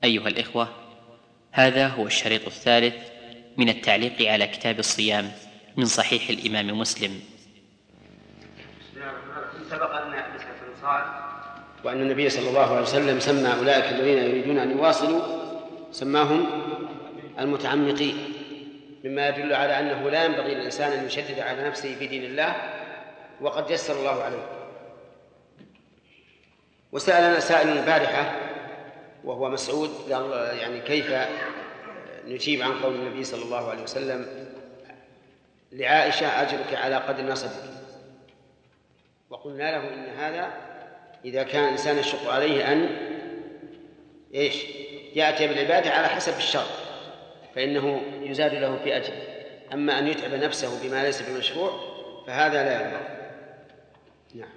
أيها الإخوة، هذا هو الشريط الثالث من التعليق على كتاب الصيام من صحيح الإمام مسلم. سبق أن مسألة الوصال وأن النبي صلى الله عليه وسلم سمى أولئك الذين يريدون أن يواصلوا سماهم المتعمقين، مما يدل على أنه لا ينبغي للإنسان أن يشدد على نفسه في دين الله وقد يسر الله عليه. وسألنا سائل البارحة وهو مسعود، يعني كيف نجيب عن قول النبي صلى الله عليه وسلم لعائشة أجرك على قدر نصبك، وقلنا له إن هذا إذا كان الإنسان يشق عليه أن يأتي بالعبادة على حسب الشرع فإنه يزاد له في أجر، أما أن يتعب نفسه بما ليس بمشروع فهذا لا ينبغي. نعم.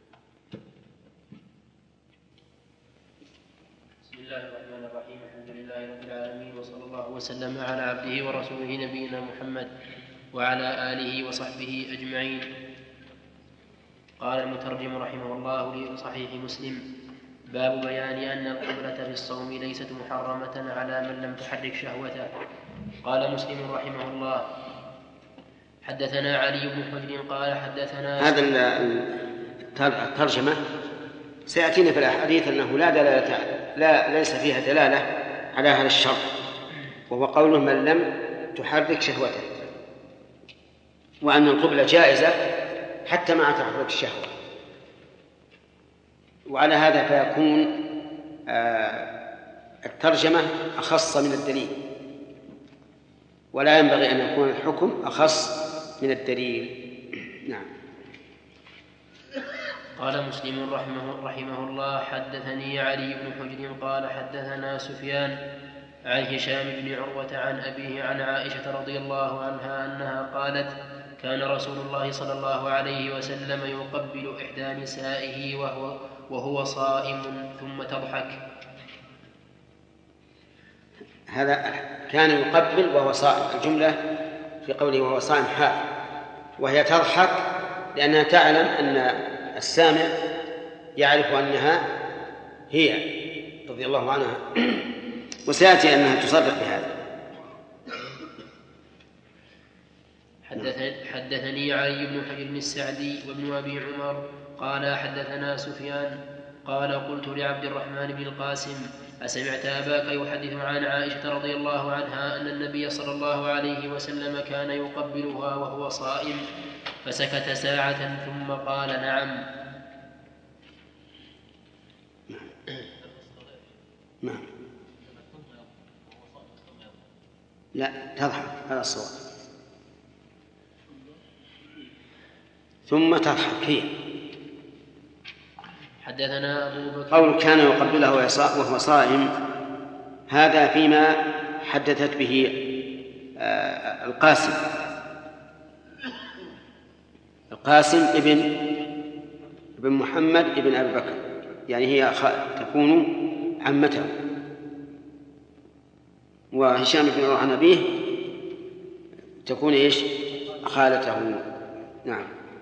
بسم الله الرحمن الرحيم. الحمد لله رب العالمين، وصلى الله وسلم على عبده ورسوله نبينا محمد وعلى آله وصحبه أجمعين. قال المترجم رحمه الله في صحيح مسلم: باب بيان أن القبلة في الصوم ليست محرمة على من لم تحرك شهوته. قال مسلم رحمه الله: حدثنا علي بن حجر قال حدثنا. هذا الترجمة سيأتينا في الأحاديث أنه ليس فيها دلالة على هذا الشرط، وهو قوله من لم تحرك شهوته، وأن القبلة جائزة حتى مع تحرك الشهوة. وعلى هذا فيكون الترجمة أخص من الدليل، ولا ينبغي أن يكون الحكم أخص من الدليل. نعم. قال مسلم رحمه الله: حدثني علي بن حجر قال حدثنا سفيان عن هشام بن عروة عن أبيه عن عائشة رضي الله عنها أنها قالت: كان رسول الله صلى الله عليه وسلم يقبل إحدى نسائه وهو صائم ثم تضحك. هذا كان يقبل وهو صائم، الجملة في قوله وهو صائم حال، وهي تضحك لأنها تعلم أن السامع يعرف أنها هي رضي الله عنها، وسيأتي أنها تصرح بهذا. حدثني علي بن حجر السعدي وابن أبي عمر قال حدثنا سفيان قال قلت لعبد الرحمن بن القاسم: أسمعت أباك يحدث عن عائشة رضي الله عنها أن النبي صلى الله عليه وسلم كان يقبلها وهو صائم؟ فسكت ساعة ثم قال: نعم. نعم. لا تضحك، هذا الصواب. ثم تضحك هي. حدثنا أبو بكر. قول كان يقبلها وهو صائم هذا فيما حدثت به القاسم ابن محمد ابن أبي بكر، يعني هي تكون عمته، وهشام بن عروة عن أبيه تكون خالته. نعم.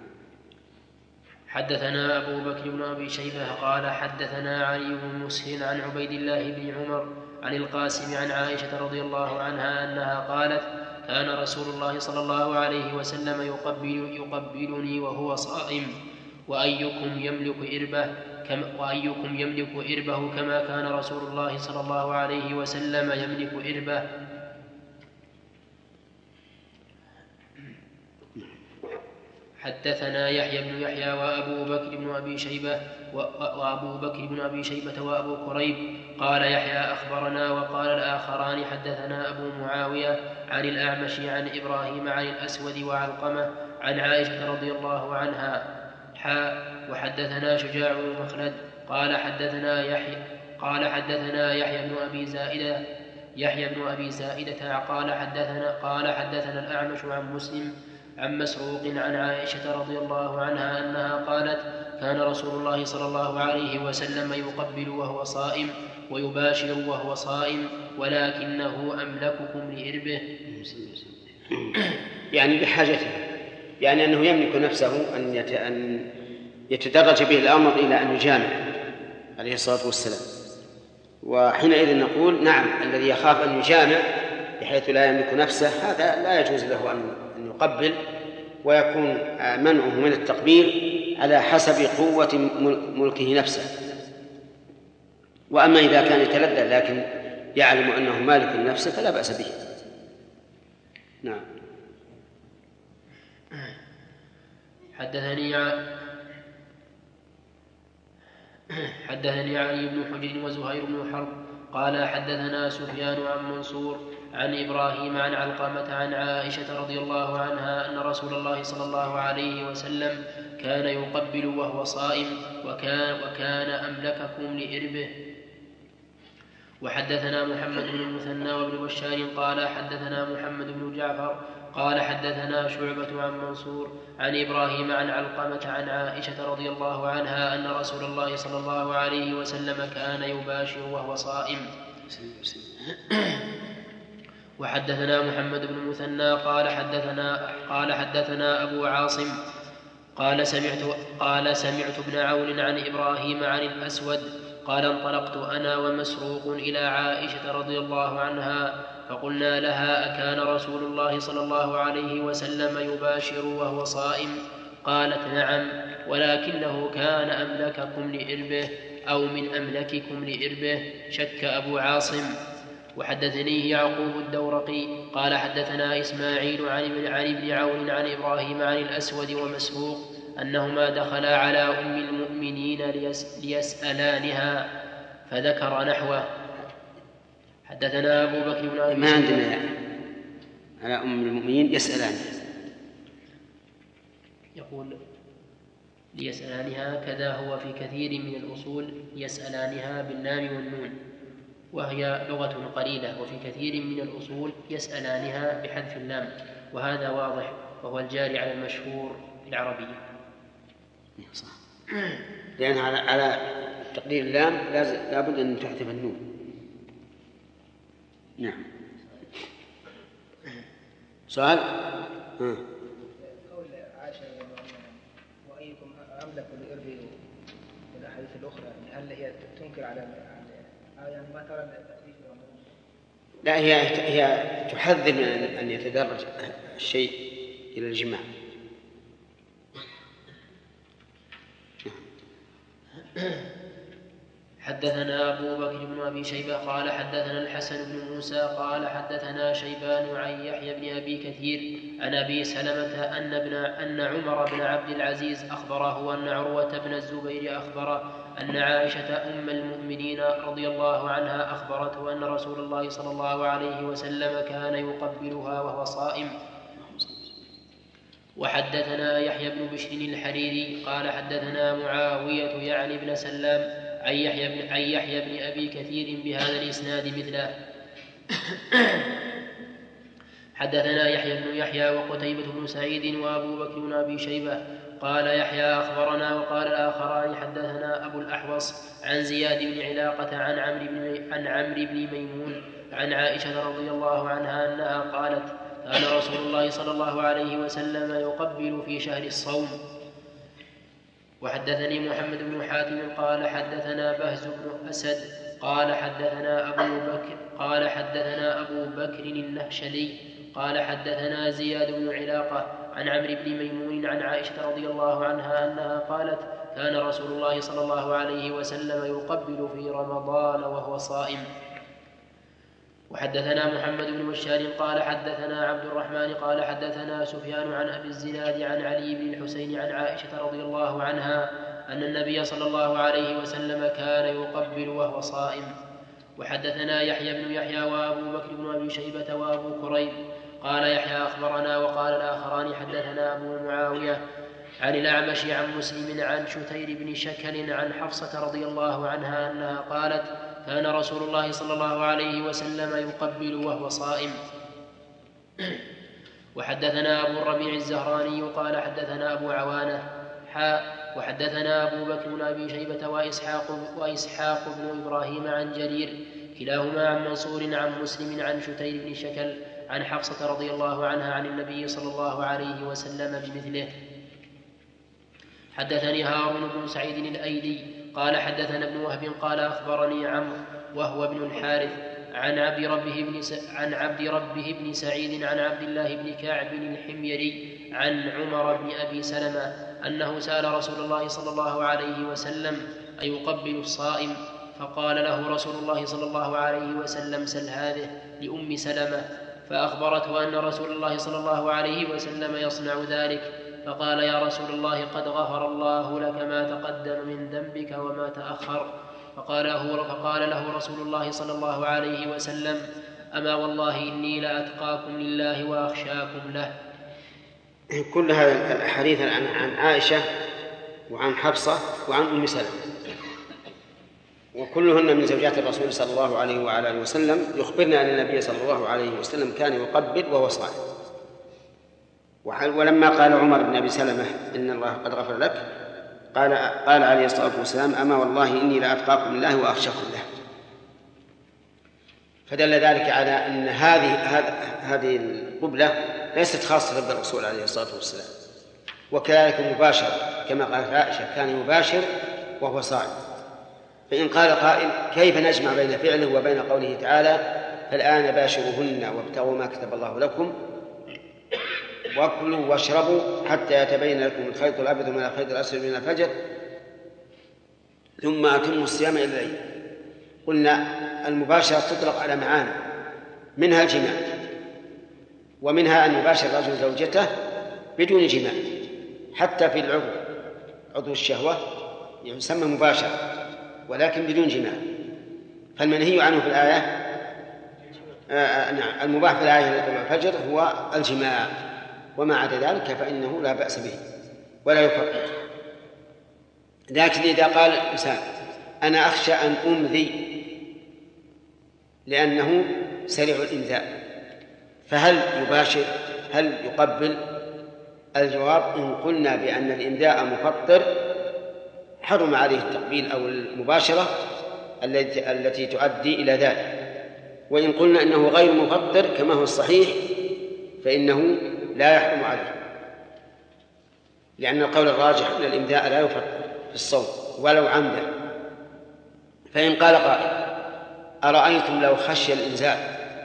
حدثنا أبو بكر بن أبي شيبة قال حدثنا علي بن مسهل عن عبيد الله بن عمر عن القاسم عن عائشة رضي الله عنها أنها قالت: كان رسول الله صلى الله عليه وسلم يقبلني وهو صائم، وأيكم يملك إربه كما كان رسول الله صلى الله عليه وسلم يملك إربه. حدثنا يحيى بن يحيى وأبو بكر بن أبي شيبة وأبو كريب. قال يحيى أخبرنا، وقال الآخران حدثنا أبو معاوية عن الأعمش عن إبراهيم عن الأسود وعلقمة عن عائشة رضي الله عنها. وحدثنا شجاع بن مخلد قال حدثنا يحيى بن أبي زائدة قال حدثنا الأعمش عن مسلم عن مسروق عن عائشة رضي الله عنها أنها قالت: كان رسول الله صلى الله عليه وسلم يقبل وهو صائم ويباشر وهو صائم، ولكنه أملككم لإربه. يعني بحاجته، يعني أنه يملك نفسه أن يتدرج به الأمر إلى أن يجامع عليه الصلاة والسلام، وحينئذ نقول نعم الذي يخاف أن يجامع بحيث لا يملك نفسه هذا لا يجوز له أن يقبل، ويكون منعه من التقبيل على حسب قوة ملكه نفسه. وأما إذا كان يتلذذ لكن يعلم أنه مالك لنفسه فلا بأس به. نعم. حدثني علي بن حجر وزهير بن حرب قال حدثنا سفيان عن منصور عن إبراهيم عن علقمة عن عائشة رضي الله عنها أن رسول الله صلى الله عليه وسلم كان يقبل وهو صائم وكان أملككم لإربه. وحدثنا محمد بن المثنى وابن بشار قال حدثنا محمد بن جعفر قال حدثنا شعبة عن منصور عن إبراهيم عن علقمة عن عائشة رضي الله عنها أن رسول الله صلى الله عليه وسلم كان يباشر وهو صائم. وحدثنا محمد بن المثنى قال حدثنا أبو عاصم قال سمعت ابن عون عن إبراهيم عن الأسود قال انطلقت أنا ومسروق إلى عائشة رضي الله عنها فقلنا لها أكان رسول الله صلى الله عليه وسلم يباشر وهو صائم؟ قالت نعم، ولكنه كان أملككم لإربه أو من أملككم لإربه. شك أبو عاصم. وحدثنيه يعقوب الدورقي قال حدثنا إسماعيل عن ابن عون عن إبراهيم عن الأسود ومسروق أنهما دخلا على أم المؤمنين ليسألانها فذكر نحوه. حدثنا أبو بكر بن أبي ما عندنا يعني على أم المؤمنين يسألانها، يقول ليسألانها كذا هو في كثير من الأصول يسألانها باللام والنون وهي لغة قليلة، وفي كثير من الأصول يسألانها بحذف اللام، وهذا واضح وهو الجاري على المشهور العربية. صح، لأن على تقدير اللام لابد أن تحذف النون. نعم. سؤال؟ قول عائشة وأيكم أملك لإربه في الأحاديث الأخرى، هل هي تنكر على يعني ما ترى التأليف؟ لا، هي تحذر من أن يتدرج الشيء إلى الجماع. حدثنا أبو بكر بن أبي شيبة قال حدثنا الحسن بن موسى قال حدثنا شيبان عن يحيى بن أبي كثير عن أبي سلمة أن عمر بن عبد العزيز أخبره أن عروة بن الزبير أخبره أن عائشة أم المؤمنين رضي الله عنها أخبرته أن رسول الله صلى الله عليه وسلم كان يقبلها وهو صائم. وحدثنا يحيى بن بشر الحريري قال حدثنا معاوية يعني بن سلام عن يحيى بن أبي كثير بهذا الإسناد مثله. حدثنا يحيى بن يحيى وقتيبة بن سعيد وأبو بكر بن أبي شيبة قال يحيى أخبرنا، وقال الآخران حدثنا أبو الأحوص عن زياد بن علاقة عن عمرو بن ميمون عن عائشة رضي الله عنها أنها قالت كان رسول الله صلى الله عليه وسلم يقبل في شهر الصوم. وحدثني محمد بن حاتم قال حدثنا بهز بن أسد قال حدثنا أبو بكر النهشلي قال حدثنا زياد بن علاقة عن عمرو بن ميمون عن عائشة رضي الله عنها أنها قالت كان رسول الله صلى الله عليه وسلم يقبل في رمضان وهو صائم. وحدثنا محمد بن بشار قال حدثنا عبد الرحمن قال حدثنا سفيان عن أبي الزناد عن علي بن الحسين عن عائشة رضي الله عنها أن النبي صلى الله عليه وسلم كان يقبل وهو صائم. وحدثنا يحيى بن يحيى وأبو بكر بن أبي شيبة وأبو كريب قال يحيى أخبرنا، وقال الآخران حدثنا أبو معاوية عن الأعمش عن مسلم عن شتير بن شكل عن حفصة رضي الله عنها أنها قالت كان رسول الله صلى الله عليه وسلم يقبل وهو صائم. وحدثنا أبو الربيع الزهراني قال حدثنا أبو عوانة وحدثنا أبو بكر بن أبي شيبة وإسحاق بن إبراهيم عن جرير كلاهما عن منصور عن مسلم عن شتير بن شكل عن حفصة رضي الله عنها عن النبي صلى الله عليه وسلم بمثله. حدثني هارون بن سعيد الأيلي قال حدثنا ابن وهب قال أخبرني عمرو وهو ابن الحارث عن عبد ربه بن سعيد عن عبد الله بن كعب الحميري عن عمر بن أبي سلمة أنه سأل رسول الله صلى الله عليه وسلم أيقبل الصائم؟ فقال له رسول الله صلى الله عليه وسلم سل هذه لأم سلمة، فأخبرته أن رسول الله صلى الله عليه وسلم يصنع ذلك، فقال يا رسول الله قد غفر الله لك ما تقدم من ذنبك وما تأخر. فقال له رسول الله صلى الله عليه وسلم أما والله إني لأتقاكم لله وأخشاكم له. كل هذه الأحاديث عن عائشة وعن حفصة وعن أم سلمة، وكلهن من زوجات الرسول صلى الله عليه وعلى آله وسلم، يخبرنا أن النبي صلى الله عليه وسلم كان يقبل وهو صائم. ولما قال عمر بن أبي سلمة إن الله قد غفر لك، قال عليه الصلاة والسلام أما والله إني لأتقاكم لله وأخشاكم له. فدل ذلك على أن هذه القبلة ليست خاصة بالرسول عليه الصلاة والسلام، وكذلك مباشرة كما قالت عائشة كان يباشر وهو صائم. فإن قال قائل كيف نجمع بين فعله وبين قوله تعالى فالآن باشروهن وابتغوا ما كتب الله لكم وكلوا واشربوا حتى يتبين لكم الخيط الأبيض من الخيط الأسود من الفجر ثم أتموا الصيام إلى الليل؟ قلنا المباشرة تطلق على معاني، منها الجماع، ومنها أن يباشر الرجل زوجته بدون جماع، حتى في عضو الشهوة يسمى مباشرة ولكن بدون جماع. فالمنهي عنه في الآية المباح في الآية طلوع الفجر هو الجماع، وما عدا ذلك فإنه لا بأس به ولا يفرق. لكن إذا قال الإنسان أنا أخشى أن أمذي لأنه سريع الإمذاء، فهل يباشر؟ هل يقبل؟ الجواب إن قلنا بأن الإمذاء مفطر حرم عليه التقبيل أو المباشرة التي تؤدي إلى ذلك، وإن قلنا إنه غير مفطر كما هو الصحيح فإنه لا يحرم عليه، لأن القول الراجح أن الإمذاء لا يفطر في الصوم ولو عمدا. فإن قال قائل أرأيتم لو خشي الإنزال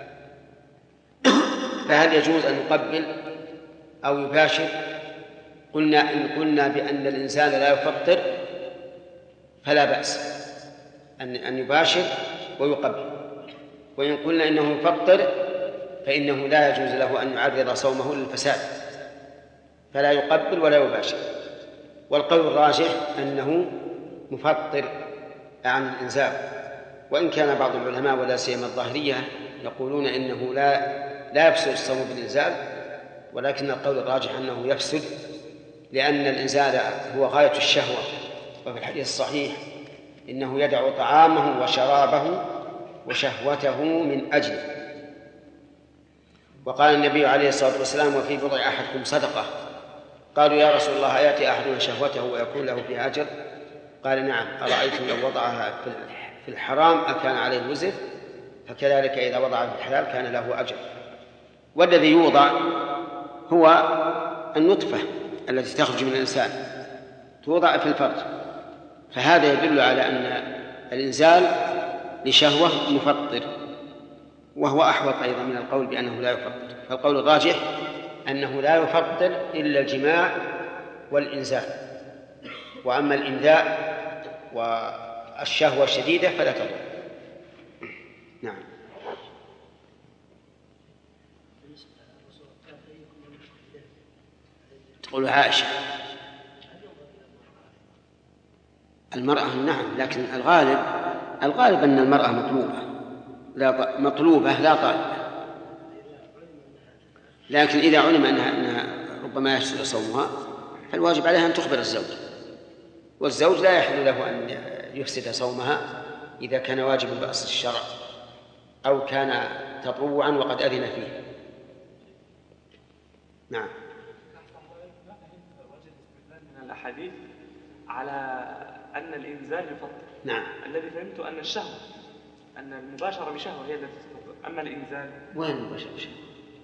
فهل يجوز أن يقبل أو يباشر؟ قلنا إن قلنا بأن الإنزال لا يفطر فلا بأس أن يباشر ويقبل، وإن قلنا إنه يفطر فإنه لا يجوز له أن يعرض صومه للفساد فلا يقبل ولا يباشر. والقول الراجح أنه مفطر عن الإنزال، وإن كان بعض العلماء ولا سيما الظاهرية يقولون إنه لا يفسد الصوم بالإنزال، ولكن القول الراجح أنه يفسد، لأن الإنزال هو غاية الشهوة، وفي الحديث الصحيح إنه يدع طعامه وشرابه وشهوته من أجله. وقال النبي عليه الصلاة والسلام وفي بضع أحدكم صدقة. قالوا يا رسول الله أيأتي أحدنا شهوته ويكون له فيها أجر؟ قال نعم، أرأيتم لو وضعها في الحرام أكان عليه وزر؟ فكذلك إذا وضعها في الحلال كان له أجر. والذي يوضع هو النطفة التي تخرج من الإنسان توضع في الفرج، فهذا يدل على أن الإنزال لشهوة مفطر، وهو أحوط أيضا من القول بأنه لا يفطر. فالقول الراجح أنه لا يفطر إلا الجماع والإنزال، وأما الإمذاء والشهوة الشديدة فلا تضر. نعم. تقول عائشة المرأة نعم، لكن الغالب أن المرأة مطلوبة لا طالبة، لكن إذا علم أنها ربما يفسد صومها فالواجب عليها أن تخبر الزوج، والزوج لا يحل له أن يفسد صومها إذا كان واجبا بأصل الشرع أو كان تطوعا وقد أذن فيه. نعم. من الأحاديث على أن الإنزال يفطر. نعم. الذي فهمت أن الشهوة، أن المباشرة بشهوة هي التي تفطر، أما الإنزال وين المباشرة بشهوة؟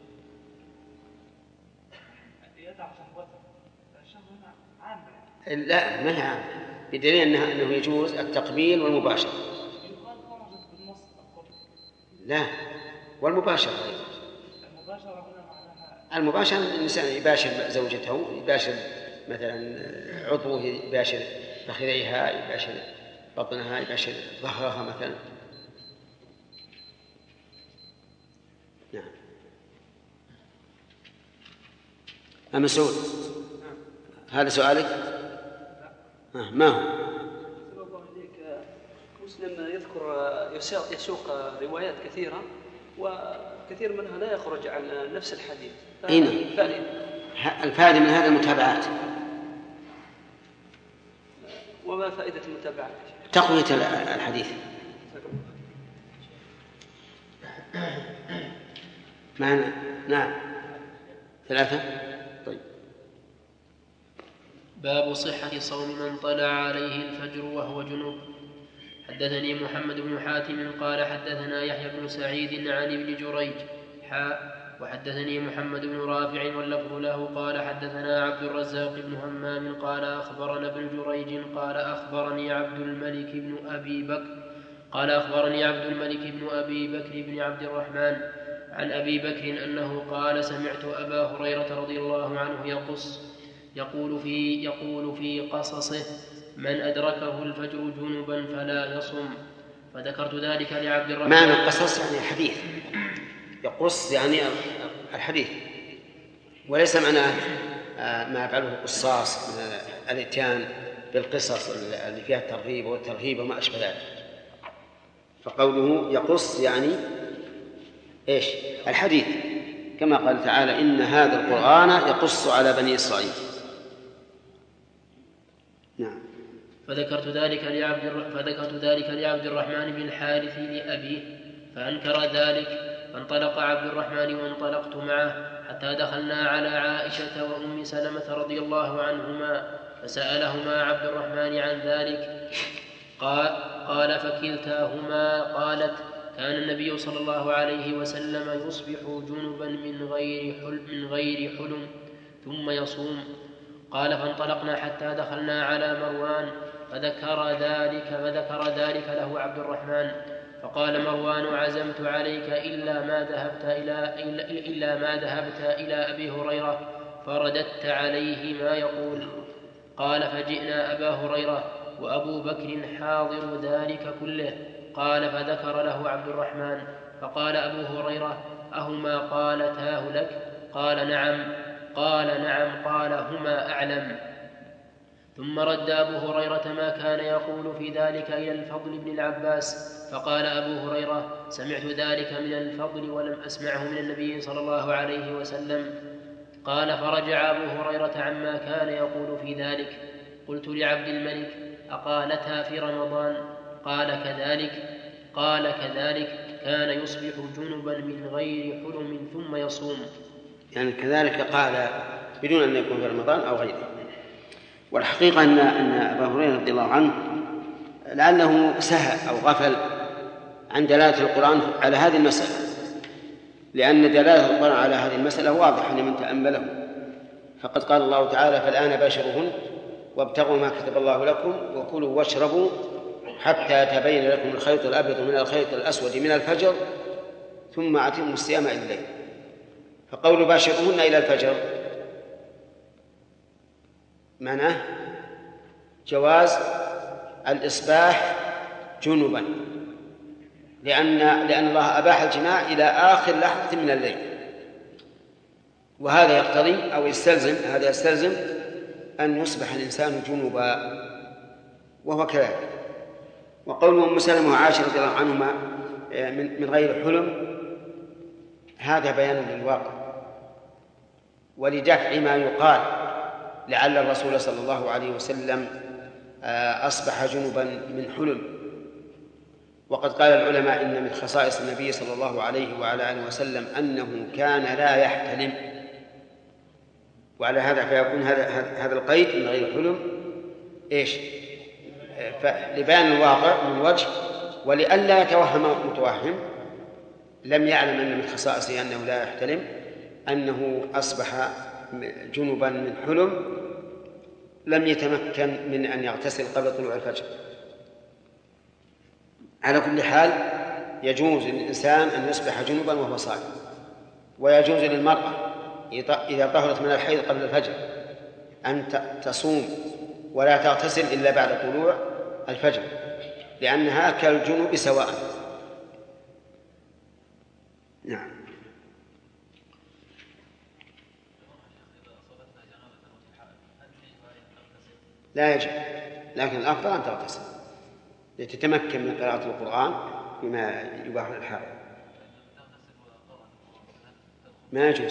يدع شهوته، الشهوة عامة. لا ما هي عامة، بدليل أنه يجوز التقبيل والمباشرة. يقال خرجت بالنص لا، والمباشرة المباشرة الإنسان يباشر زوجته، يباشر مثلا عضوه، يباشر فخذيها، يباشر بطنها، يباشر ظهرها مثلا. نعم. أما سعود هذا سؤالك؟ ما هو؟ مسلم يذكر يسوق روايات كثيرة وكثير منها لا يخرج عن نفس الحديث. الفائدة من هذا المتابعات. وما فائدة المتابعات؟ تقوية الحديث. معنا. نعم. 3. طيب. باب صحة صوم من طلع عليه الفجر وهو جنوب. حدثني محمد بن حاتم قال حدثنا يحيى بن سعيد عن ابن جريج وحدثني محمد بن رافع واللفظ له قال حدثنا عبد الرزاق بن همام قال أخبرنا ابن جريج قال أخبرني عبد الملك بن أبي بكر بن عبد الرحمن عن أبي بكر أنه قال سمعت أبا هريرة رضي الله عنه يقول في قصصه من أدركه الفجر جنبا فلا يصم. فذكرت ذلك لعبد الرحمن. معنى القصص يعني الحديث، يقص يعني الحديث، وليس معناه ما يفعله القصاص من الاتيان بالقصص اللي فيها الترغيب والترهيب وما أشبه ذلك. فقوله يقص يعني إيش؟ الحديث، كما قال تعالى إن هذا القرآن يقص على بني إسرائيل. نعم. فذكرت ذلك لعبد الرحمن بن الحارث لأبيه فأنكر ذلك، فانطلق عبد الرحمن وانطلقت معه حتى دخلنا على عائشة وأم سلمة رضي الله عنهما فسألهما عبد الرحمن عن ذلك. قال فكلتاهما قالت كان النبي صلى الله عليه وسلم يصبح جنبا من غير حلم ثم يصوم. قال فانطلقنا حتى دخلنا على مروان فذكر ذلك له عبد الرحمن، فقال مروان عزمت عليك إلا ما ذهبت إلى أبي هريرة فرددت عليه ما يقول. قال فجئنا أبا هريرة وأبو بكر حاضر ذلك كله. قال فذكر له عبد الرحمن فقال أبو هريرة أهما قالتاه لك؟ قال نعم. قال هما أعلم. ثم رد أبو هريرة ما كان يقول في ذلك إلى الفضل بن العباس، فقال أبو هريرة سمعت ذلك من الفضل ولم أسمعه من النبي صلى الله عليه وسلم. قال فرجع أبو هريرة عما كان يقول في ذلك. قلت لعبد الملك أقالتها في رمضان؟ قال كذلك كان يصبح جنبا من غير حلم ثم يصوم. يعني كذلك قال بدون أن يكون في رمضان أو غيره. والحقيقة أن أبا هريرة رضي الله عنه لعله سهى أو غفل عن دلالة القرآن على هذه المسألة، لأن دلالة القرآن على هذه المسألة واضحة لمن تأمله. فقد قال الله تعالى فالآن باشروهن وابتغوا ما كتب الله لكم وكلوا واشربوا حتى يتبين لكم الخيط الأبيض من الخيط الأسود من الفجر ثم أتموا الصيام إلى الليل. فقول باشروهن إلى الفجر معناه جواز الإصباح جنبا، لأن الله أباح الجماع إلى آخر لحظة من الليل، وهذا يقتضي أو يستلزم أن يصبح الإنسان جنبا، وهو كذلك. وقول أم سلمة وعائشة رضي الله عنهما من غير حلم هذا بيان للواقع ولدفع ما يقال لعل الرسول صلى الله عليه وسلم أصبح جنبا من حلم. وقد قال العلماء إن من خصائص النبي صلى الله عليه وعلى آله وسلم أنه كان لا يحتلم، وعلى هذا فيكون هذا القيد من غير حلم إيش؟ لبيان الواقع من وجه، ولئلا يتوهم متوهم لم يعلم أن من خصائصه أنه لا يحتلم أنه أصبح جنبا من حلم لم يتمكن من أن يغتسل قبل طلوع الفجر. على كل حال يجوز للإنسان أن يصبح جنبا وهو صائم، ويجوز للمرأة إذا طهرت من الحيض قبل الفجر أن تصوم ولا تغتسل إلا بعد طلوع الفجر، لأنها كالجنوب سواء. نعم. لا يجب، لكن الأفضل أن تغتسل لتتمكن من قراءة القرآن بما يباح للحائض. ما يجوز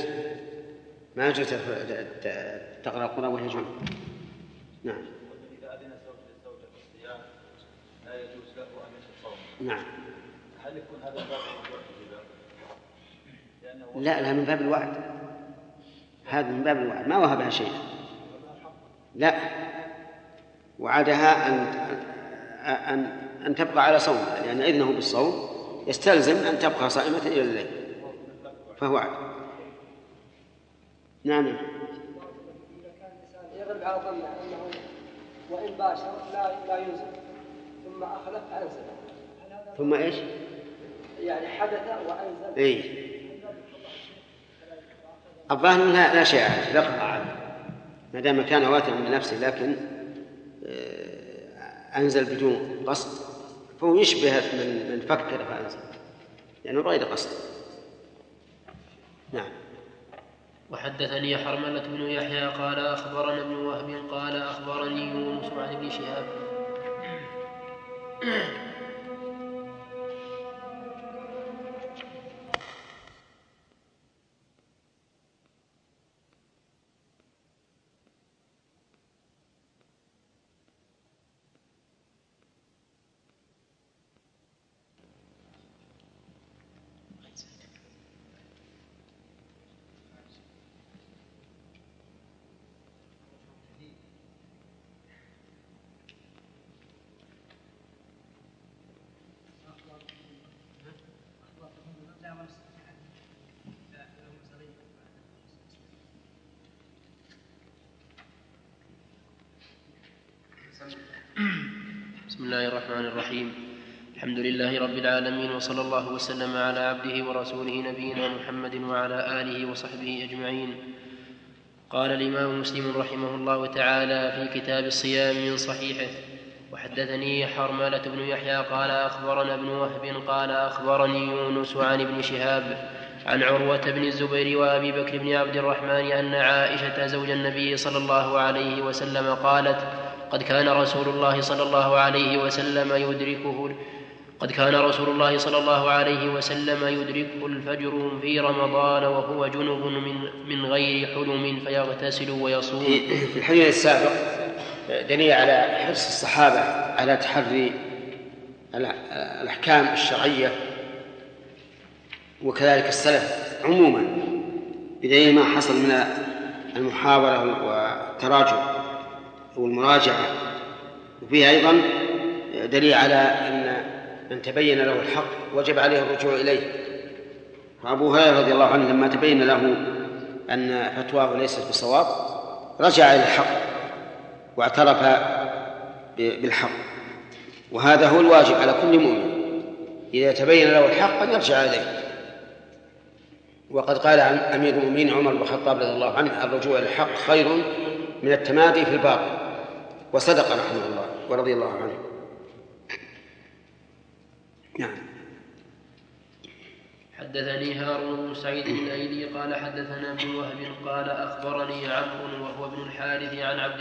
تقرأ القرآن وهي جنب. نعم. إذا أذن الزوج بالصيام لا يجوز له أن يصوم. نعم. هل يكون هذا باب الوعد؟ لا من باب الوعد، هذا من باب الوعد، ما وهبها شيء. لا، وعدها أن تبقى على صومها، لأن إذنه بالصوم يستلزم أن تبقى صائمة إلى الليل، فهو وعد. نعم. إذا كان الإنسان يغلب على ظنه أنه وإن باشر لا ينزل ثم أخلف أنزل، ثم إيش؟ يعني حدث وأنزل. إيه. الظاهر لا شيء عليه، لا قطع عليه ما دام كان واترا من نفسه، لكن أنزل بدون قصد فهو يشبه من فكر فأنزل، يعني غير قصد. نعم. وحدثني حرملة بن يحيى قال أخبرنا ابن وهب قال أخبرني يونس عن ابن شهاب بسم الله الرحمن الرحيم. الحمد لله رب العالمين، وصلى الله وسلم على عبده ورسوله نبينا محمد وعلى آله وصحبه أجمعين. قال الإمام مسلم رحمه الله تعالى في كتاب الصيام من صحيحه: وحدثني حرملة بن يحيى قال أخبرنا ابن وهب قال أخبرني يونس عن ابن شهاب عن عروة بن الزبير وأبي بكر بن عبد الرحمن أن عائشة زوج النبي صلى الله عليه وسلم قالت: قد كان رسول الله صلى الله عليه وسلم يدركه الفجر في رمضان وهو جنب من غير حلم فيغتسل ويصوم. في الحديث السابق دليل على حرص الصحابة على تحري الأحكام الشرعية، وكذلك السلف عموما، بدليل ما حصل من المحاورة والتراجع والمراجعة. وفيه أيضا دليل على أن من تبين له الحق وجب عليه الرجوع إليه. فأبو هريرة رضي الله عنه لما تبين له أن فتواه ليست بصواب رجع إلى الحق واعترف بالحق، وهذا هو الواجب على كل مؤمن إذا تبين له الحق أن يرجع إليه. وقد قال عن أمير المؤمنين عمر بن الخطاب رضي الله عنه: الرجوع إلى الحق خير من التمادي في الباطل. وصدق رحمه الله ورضي الله عنه. نعم. حدثني هارون بن سعيد الأيلي قال حدثنا ابن وهب قال أخبرني عمرو وهو ابن الحارث عن عبد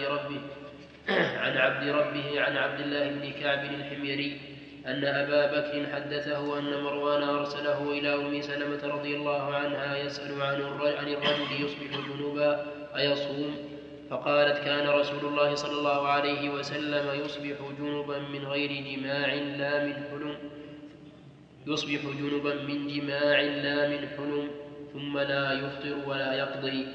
ربه عن عبد الله بن كعب الحميري أن أبا بكر حدثه أن مروان أرسله إلى أم سلمة رضي الله عنها يسأل عن الرجل يصبح جنوبا أيصوم؟ فقالت: كان رسول الله صلى الله عليه وسلم يصبح جنبا من غير جماع لا من حلم، ثم لا يفطر ولا يقضي.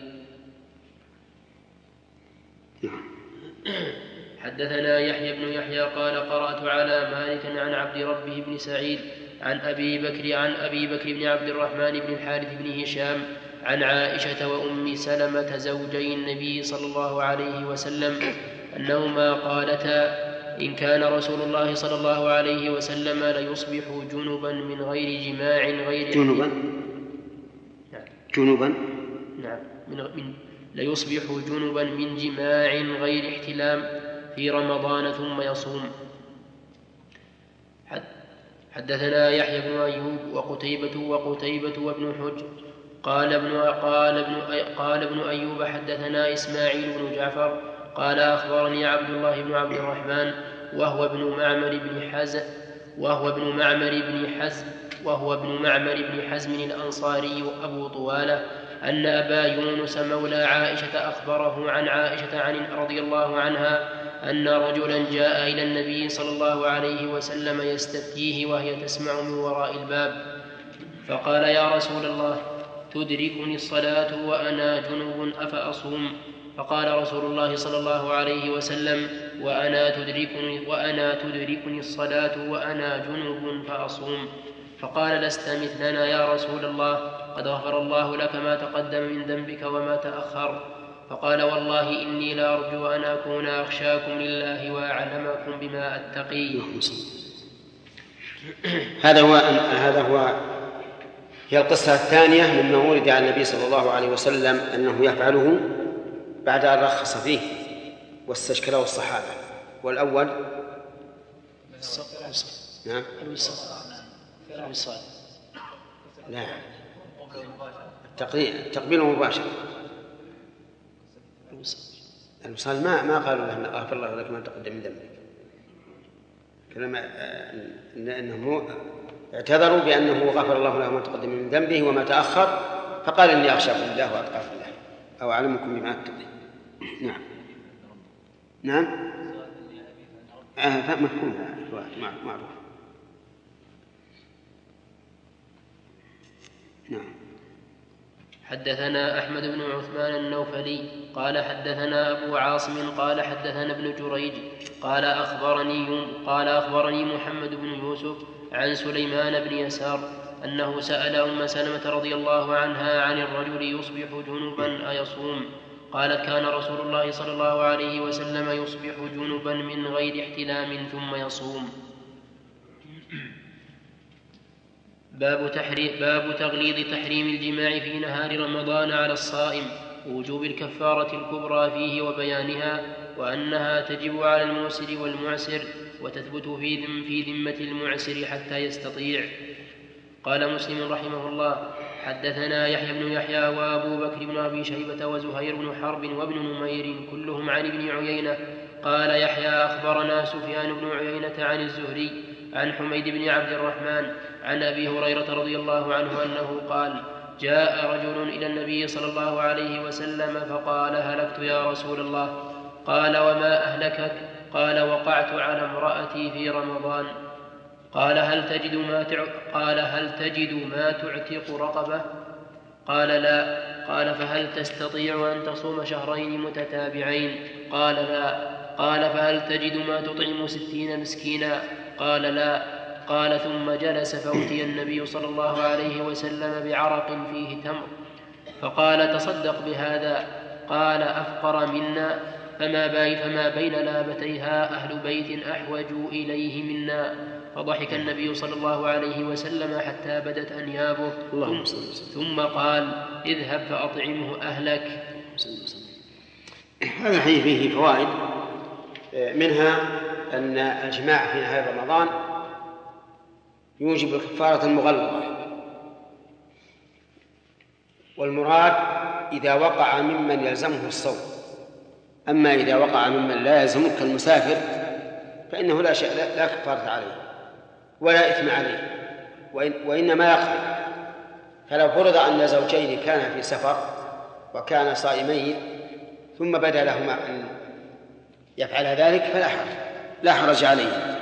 حدثنا يحيى بن يحيى قال قرأت على مالك عن عبد ربه بن سعيد عن أبي بكر بن عبد الرحمن بن الحارث بن هشام عن عائشة وأم سلمة زوجي النبي صلى الله عليه وسلم أنهما قالتا: إن كان رسول الله صلى الله عليه وسلم ليصبح جنبا من غير جماع غير ليصبح جنبا من جماع غير احتلام في رمضان ثم يصوم. حدثنا يحيى بن أيوب وقتيبة وابن حجر قال ابن أيوب حدثنا إسماعيل بن جعفر قال أخبرني عبد الله بن عبد الرحمن وهو ابن معمر بن حزم الأنصاري أبو طوالة أن أبا يونس مولى عائشة أخبره عن عائشة رضي الله عنها أن رجلا جاء إلى النبي صلى الله عليه وسلم يستفتيه وهي تسمع من وراء الباب، فقال: يا رسول الله، تدركني الصلاة وأنا جنوب أفأصوم؟ فقال رسول الله صلى الله عليه وسلم: وأنا تدركني الصلاة وأنا جنوب فأصوم. فقال: لست مثلنا يا رسول الله، قد غفر الله لك ما تقدم من ذنبك وما تأخر. فقال: والله إني لأرجو أن أكون أخشاكم لله وأعلمكم بما أتقي. هي القصة الثانية مما ورد عن النبي صلى الله عليه وسلم أنه يفعله بعد أن رخص فيه واستشكله الصحابة. والأول نعم لا التقبيل مباشر. الوصال ما قالوا له غفر الله لك ما تقدم من ذنبك، إنهم اعتذروا بأنه غفر الله له ما تقدم من ذنبه وما تأخر، فقال: إني أخشاكم الله وأتقاكم الله أو أعلمكم بما أتقي. نعم مفهوم معروف. نعم. حدثنا أحمد بن عثمان النوفلي قال حدثنا أبو عاصم قال حدثنا ابن جريج قال أخبرني محمد بن يوسف عن سليمان بن يسار أنه سأل أم سلمة رضي الله عنها عن الرجل يصبح جنبا أيصوم؟ قالت: كان رسول الله صلى الله عليه وسلم يصبح جنبا من غير احتلام ثم يصوم. باب تغليظ تحريم الجماع في نهار رمضان على الصائم ووجوب الكفارة الكبرى فيه وبيانها، وأنها تجب على الموسر والمعسر وتثبت في ذمة المعسر حتى يستطيع. قال مسلم رحمه الله: حدثنا يحيى بن يحيى وأبو بكر بن أبي شيبة وزهير بن حرب وابن نمير كلهم عن ابن عيينة. قال يحيى: أخبرنا سفيان بن عيينة عن الزهري عن حميد بن عبد الرحمن عن أبي هريرة رضي الله عنه أنه قال: جاء رجل إلى النبي صلى الله عليه وسلم فقال: هلكت يا رسول الله. قال: وما أهلكك؟ قال: وقعت على امرأتي في رمضان. قال: هل تجد ما تعتق رقبة؟ قال: لا. قال: فهل تستطيع أن تصوم شهرين متتابعين؟ قال: لا. قال: فهل تجد ما تطعم 60 مسكينا؟ قال: لا. قال: ثم جلس فأتي النبي صلى الله عليه وسلم بعرق فيه تمر فقال: تصدق بهذا. قال: أفقر منا فما بين لابتيها أهل بيت أحوج إليه منا. فضحك النبي صلى الله عليه وسلم حتى بدت أنيابه ثم قال: اذهب فأطعمه أهلك. هذا الحديث فيه فوائد، منها أن الجماع في نهار رمضان يوجب الكفارة المغلظة، والمراد إذا وقع ممن يلزمه الصوم. أما إذا وقع ممن لا يلزمه كالمسافر فإنه لا كفارة عليه ولا إثم عليه، وإنما يقضي. فلو فرض أن زوجين كانا في سفر وكانا صائمين ثم بدا لهما أن يفعل ذلك فلا حرج عليه.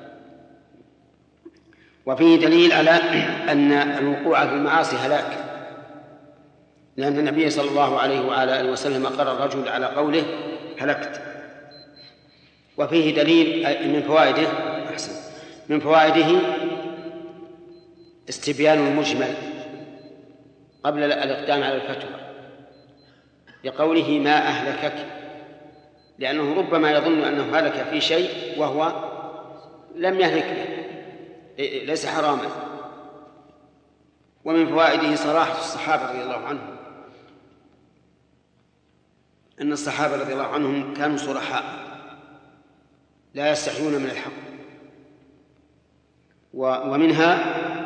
وفيه دليل على أن الوقوع في المعاصي هلاك، لأن النبي صلى الله عليه وعلى آله وسلم قرر الرجل على قوله: هلكت. وفيه دليل من فوائده استبيان المجمل قبل الإقدام على الفتوى، لقوله: ما أهلكك، لأنه ربما يظن أنه هلك في شيء وهو لم يهلك به، ليس حراما. ومن فوائده صراحة الصحابة رضي الله عنهم، أن الصحابة رضي الله عنهم كانوا صرحاء لا يستحيون من الحق. ومنها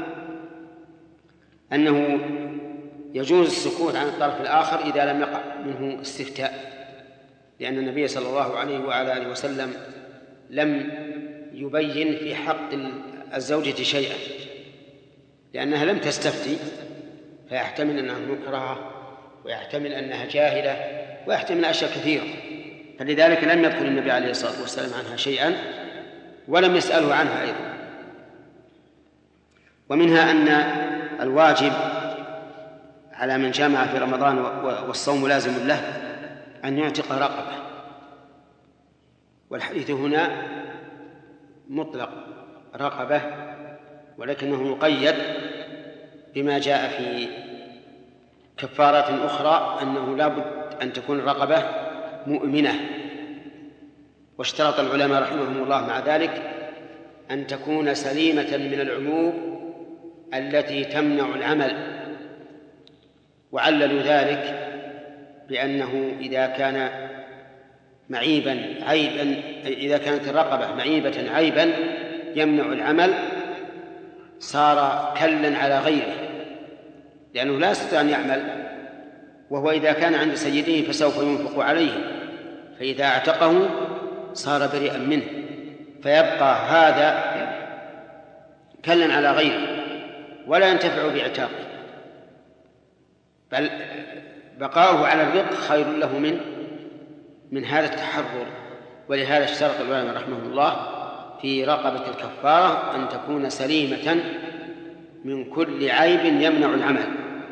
أنه يجوز السكوت عن الطرف الآخر إذا لم يقع منه استفتاء، لأن النبي صلى الله عليه وعلى آله وسلم لم يبين في حق الزوجة شيئا، لأنها لم تستفتي، فيحتمل أنها مكرهة ويحتمل أنها جاهلة ويحتمل أشياء كثيرة، فلذلك لم يذكر النبي عليه الصلاة والسلام عنها شيئا ولم يسأله عنها أيضا. ومنها أن الواجب على من جامع في رمضان والصوم لازم له أن يعتق رقبة، والحديث هنا مطلق رقبة، ولكنه يقيد بما جاء في كفارات أخرى أنه لا بد أن تكون الرقبة مؤمنة. واشترط العلماء رحمهم الله مع ذلك أن تكون سليمة من العيوب التي تمنع العمل، وعللوا ذلك بأنه إذا كان إذا كانت الرقبة معيبة عيبا يمنع العمل صار كلا على غيره، لأنه لا يستطيع أن يعمل، وهو إذا كان عند سيده فسوف ينفق عليه، فإذا اعتقه صار بريئا منه، فيبقى هذا كلا على غيره ولا ينتفع باعتاقه، بل بقاؤه على الرق خير له من هذا التحرر. ولهذا اشترط العلماء رحمه الله في رقبة الكفارة أن تكون سليمة من كل عيب يمنع العمل.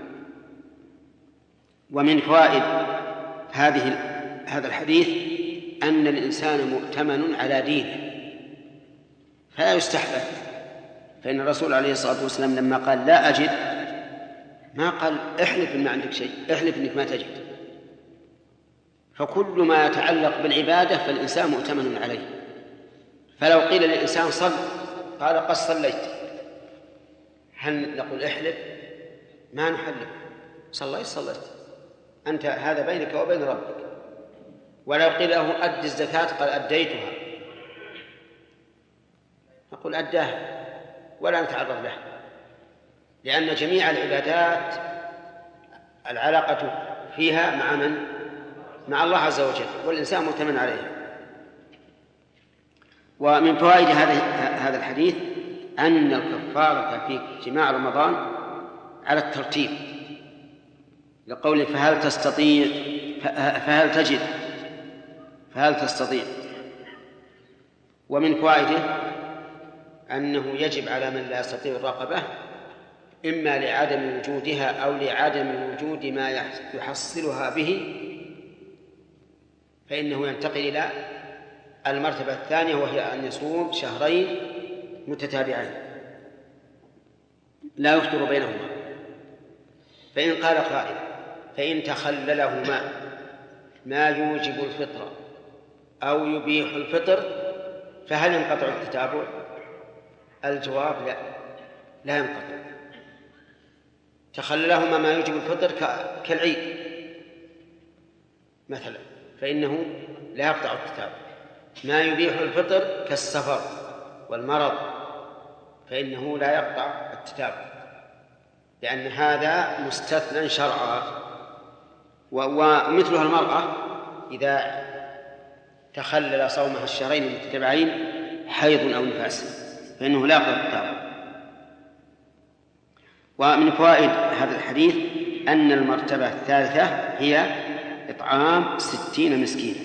ومن فوائد هذا الحديث أن الإنسان مؤتمن على دينه فلا يستحلف، فإن الرسول عليه الصلاة والسلام لما قال لا أجد ما قال احلف إن ما عندك شيء، احلف إنك ما تجد. فكل ما يتعلق بالعبادة فالإنسان مؤتمن عليه. فلو قيل للإنسان صل قال قد صليت، هل نقول احلف؟ ما نحلف، صليت أنت، هذا بينك وبين ربك. ولو قيل له أد الزكاة قال أديتها، نقول أداها ولا نتعرض له، لأن جميع العبادات العلاقة فيها مع من؟ مع الله عز وجل، والإنسان مؤتمن عليه. ومن فوائد هذا الحديث أن الكفارة في اجتماع رمضان على الترتيب، لقوله فهل تستطيع فهل تجد فهل تستطيع. ومن فوائده أنه يجب على من لا يستطيع الرقبة إما لعدم وجودها أو لعدم وجود ما يحصلها به، فإنه ينتقل إلى المرتبة الثانية، وهي أن يصوم شهرين متتابعين لا يفطر بينهما. فإن قال قائل فإن تخللهما ما يوجب الفطر أو يبيح الفطر فهل ينقطع التتابع؟ الجواب لا ينقطع. تخللهما ما يوجب الفطر كالعيد مثلا فإنه لا يقطع التتابع. ما يبيح الفطر كالسفر والمرض فإنه لا يقطع التتابع، لأن هذا مستثنى شرعا. ومثلها المرأة إذا تخلل صومها الشهرين المتتابعين حيض أو نفاس فإنه لا يقطع التتابع. ومن فوائد هذا الحديث أن المرتبة الثالثة هي إطعام 60 مسكينا،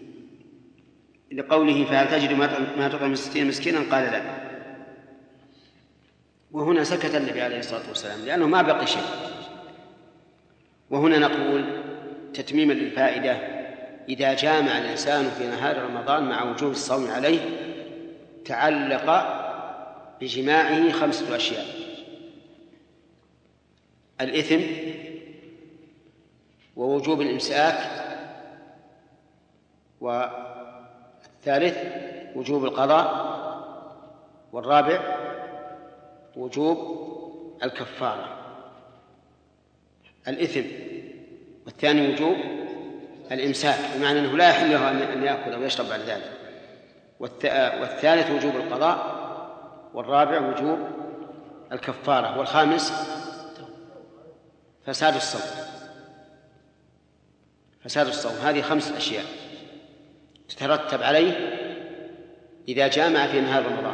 لقوله فهل تجد ما تطعم 60 مسكينا قال لا. وهنا سكت النبي عليه الصلاة والسلام لأنه ما بقي شيء. وهنا نقول تتميما للفائدة إذا جامع الإنسان في نهار رمضان مع وجوب الصوم عليه تعلق بجماعه 5 أشياء: الإثم ووجوب الإمساك والثالث وجوب القضاء، والرابع وجوب الكفارة الإثم، والثاني وجوب الإمساك، بمعنى أنه لا يحل له أن يأكل أو يشرب بعد ذلك، والثالث وجوب القضاء، والرابع وجوب الكفارة، والخامس فساد الصوم. فساد الصوم هذه 5 أشياء تترتب عليه إذا جامع في نهار رمضان،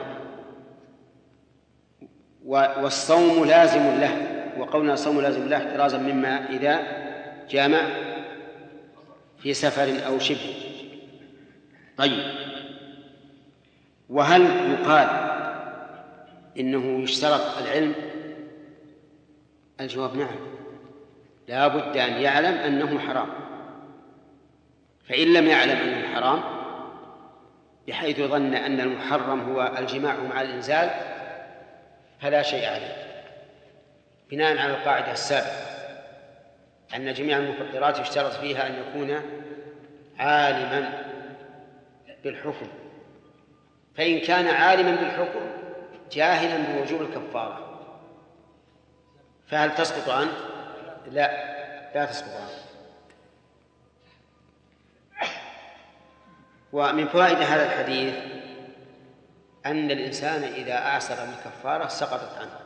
والصوم لازم له، وقولنا الصوم لازم له احترازا مما إذا جامع في سفر أو شبه. طيب، وهل يقال إنه يشترط العلم؟ الجواب نعم، لا بد أن يعلم أنه حرام، فإن لم يعلم أنه حرام بحيث ظن أن المحرم هو الجماع مع الإنزال فلا شيء عليه، بناء على القاعدة السابقة أن جميع المفطرات يشترط فيها أن يكون عالما بالحكم، فإن كان عالما بالحكم جاهلا بوجوب الكفارة فهل تسقط عنه؟ لا تسقط عنه. ومن فوائد هذا الحديث أن الإنسان إذا أعسر من الكفارة سقطت عنه،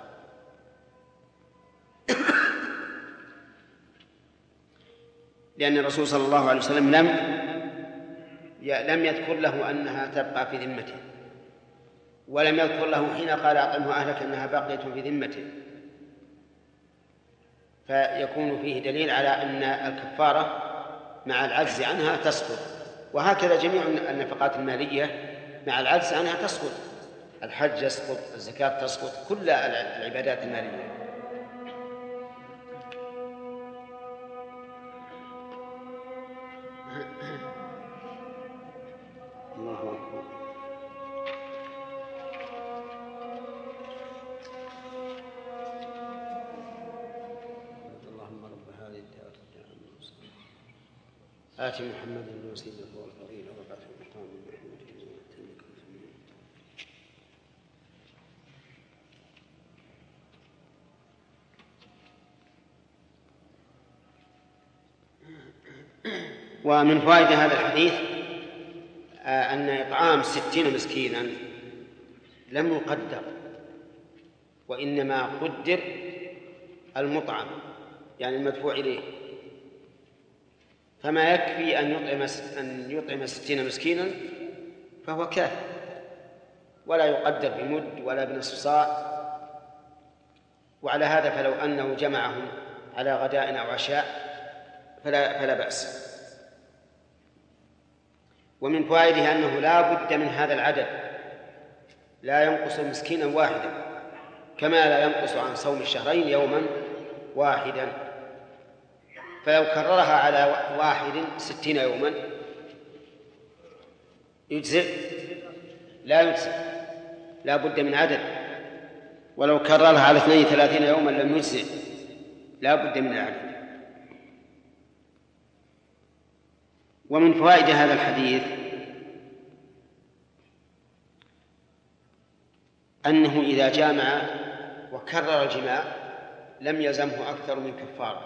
لأن الرسول صلى الله عليه وسلم لم يذكر له أنها تبقى في ذمته، ولم يذكر له حين قال أطعمه أهلك أنها باقية في ذمته، فيكون فيه دليل على أن الكفارة مع العجز عنها تسقط. وهكذا جميع النفقات المالية مع العجز عنها تسقط، الحج يسقط، الزكاة تسقط، كل العبادات المالية. الله أكبر. اللهم رب هذه الدعوة التامة آت محمد الوسيلة والفضيلة وبعثه المقام المحمود ومن فوائد هذا الحديث أن إطعام 60 مسكينا لم يقدر، وإنما قدر المطعم يعني المدفوع إليه، فما يكفي أن يطعم 60 مسكينا فهو كافٍ، ولا يقدر بمد ولا بنصف صاع. وعلى هذا فلو أنه جمعهم على غداء أو عشاء فلا بأس. ومن فوائده أنه لا بد من هذا العدد، لا ينقص مسكينا واحدا، كما لا ينقص عن صوم الشهرين يوما واحدا. فلو كررها على واحد 60 يوما يجزئ؟ لا يجزئ، لا بد من عدد. ولو كررها على 32 يوما لم يجزئ، لا بد من العدد. ومن فوائد هذا الحديث أنه إذا جامع وكرر الجماع لم يلزمه أكثر من كفارة.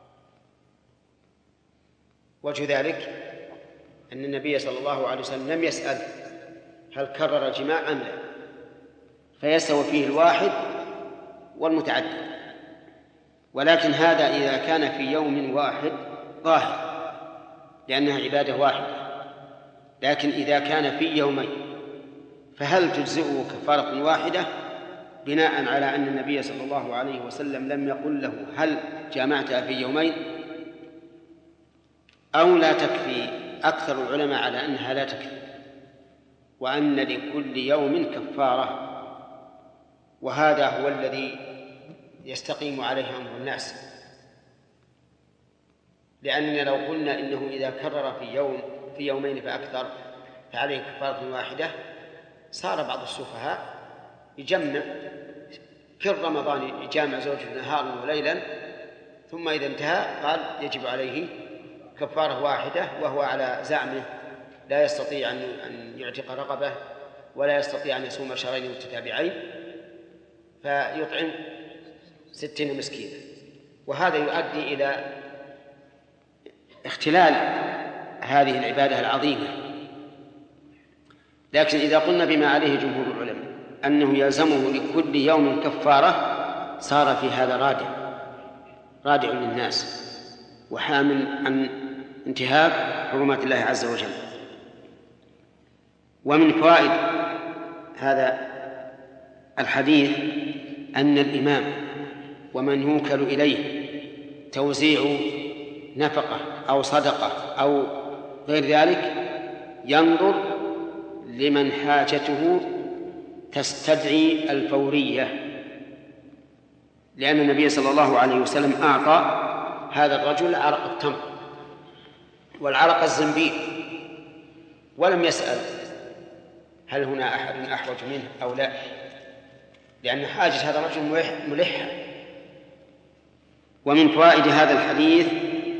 وجه ذلك أن النبي صلى الله عليه وسلم لم يسأل هل كرر الجماع أم لا، فيستوي فيه الواحد والمتعدد. ولكن هذا إذا كان في يوم واحد ظاهر لأنها عبادة واحدة، لكن إذا كان في يومين فهل تجزئه كفارة واحدة بناء على أن النبي صلى الله عليه وسلم لم يقل له هل جامعتها في يومين أو لا تكفي؟ أكثر العلماء على أنها لا تكفي، وأن لكل يوم كفارة، وهذا هو الذي يستقيم عليه أمر الناس. لأننا لو قلنا إنه إذا كرر في يومين فأكثر فعليه كفارة واحدة صار بعض السفهاء يجمع كل رمضان يجامع زوجه نهارا وليلا، ثم إذا انتهى قال يجب عليه كفارة واحدة، وهو على زعمه لا يستطيع أن يعتق رقبة ولا يستطيع أن يصوم شهرين متتابعين فيطعم 60 مسكينا، وهذا يؤدي إلى اختلال هذه العبادة العظيمة. لكن إذا قلنا بما عليه جمهور العلماء أنه يلزمه لكل يوم كفارة صار في هذا رادع للناس وحامل عن انتهاك حرمات الله عز وجل. ومن فوائد هذا الحديث أن الإمام ومن يوكل إليه توزيع نفقة أو صدقة أو غير ذلك ينظر لمن حاجته تستدعي الفورية، لأن النبي صلى الله عليه وسلم أعطى هذا الرجل عرق التمر والعرق الزنبيل ولم يسأل هل هنا أحد أحوج منه أو لا، لأن حاجة هذا الرجل ملحة. ومن فوائد هذا الحديث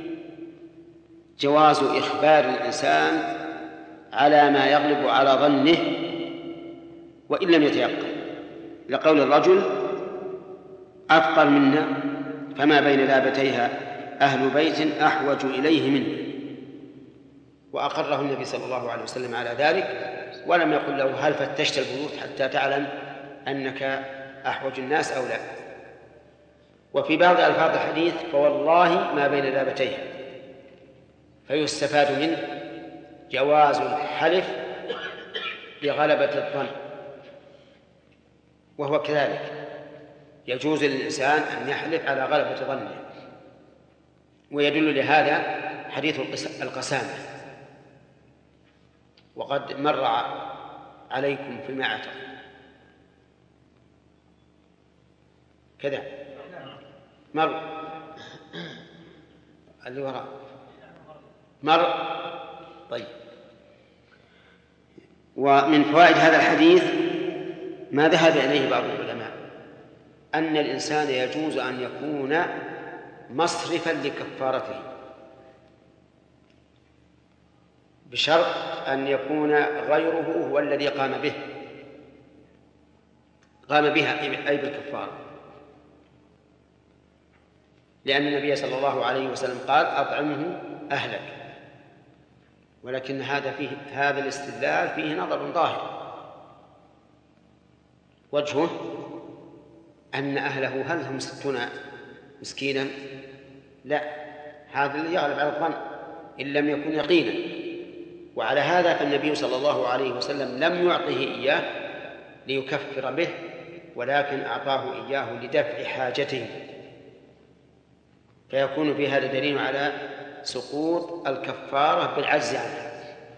جواز إخبار الإنسان على ما يغلب على ظنه وإن لم يتيقن، لقول الرجل أفقر منا فما بين لابتيها أهل بيت أحوج إليه منه، وأقره النبي صلى الله عليه وسلم على ذلك ولم يقل له هل فتشت البيوت حتى تعلم أنك أحوج الناس أو لا. وفي بعض ألفاظ الحديث فوالله ما بين لابتيها، فيستفاد منه جواز الحلف بغلبة الظن، وهو كذلك يجوز للإنسان أن يحلف على غلبة ظنه. ويدل لهذا حديث القسامة، وقد مر عليكم فيما أعتقد كذا مر اللي وراء مر. طيب. ومن فوائد هذا الحديث ما ذهب إليه بعض العلماء أن الإنسان يجوز أن يكون مصرفا لكفارته بشرط أن يكون غيره هو الذي قام بها أي بالكفارة، لأن النبي صلى الله عليه وسلم قال أطعمه أهلك. ولكن هذا الاستدلال فيه نظر ظاهر، وجهه أن أهله هل هم 60 مسكينا؟ لا، هذا اللي يغلب على الظن إن لم يكن يقينا. وعلى هذا فالنبي صلى الله عليه وسلم لم يعطه إياه ليكفر به، ولكن أعطاه إياه لدفع حاجته، فيكون في هذا دليل على سقوط الكفارة بالعجز عنها.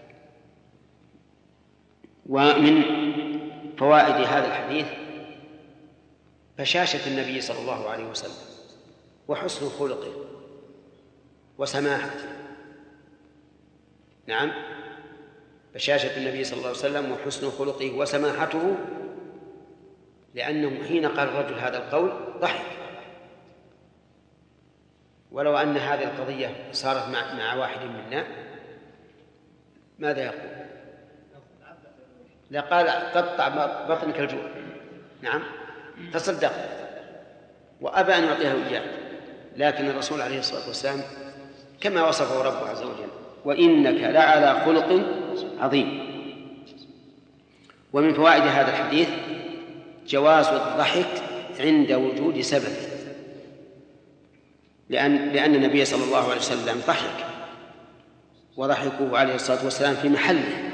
ومن فوائد هذا الحديث بشاشة النبي صلى الله عليه وسلم وحسن خلقه وسماحته. نعم، بشاشة النبي صلى الله عليه وسلم وحسن خلقه وسماحته، لأنه حين قال الرجل هذا القول ضحك. ولو أن هذه القضية صارت مع واحد منا ماذا يقول؟ لقال قطع بطنك الجوع. نعم، تصدق وأبى أن يعطيه إياه، لكن الرسول عليه الصلاة والسلام كما وصفه ربه عز وجل وإنك لعلى خلق عظيم. ومن فوائد هذا الحديث جواز الضحك عند وجود سبب، لأن النبي صلى الله عليه وسلم ضحك، وضحكه عليه الصلاة والسلام في محله.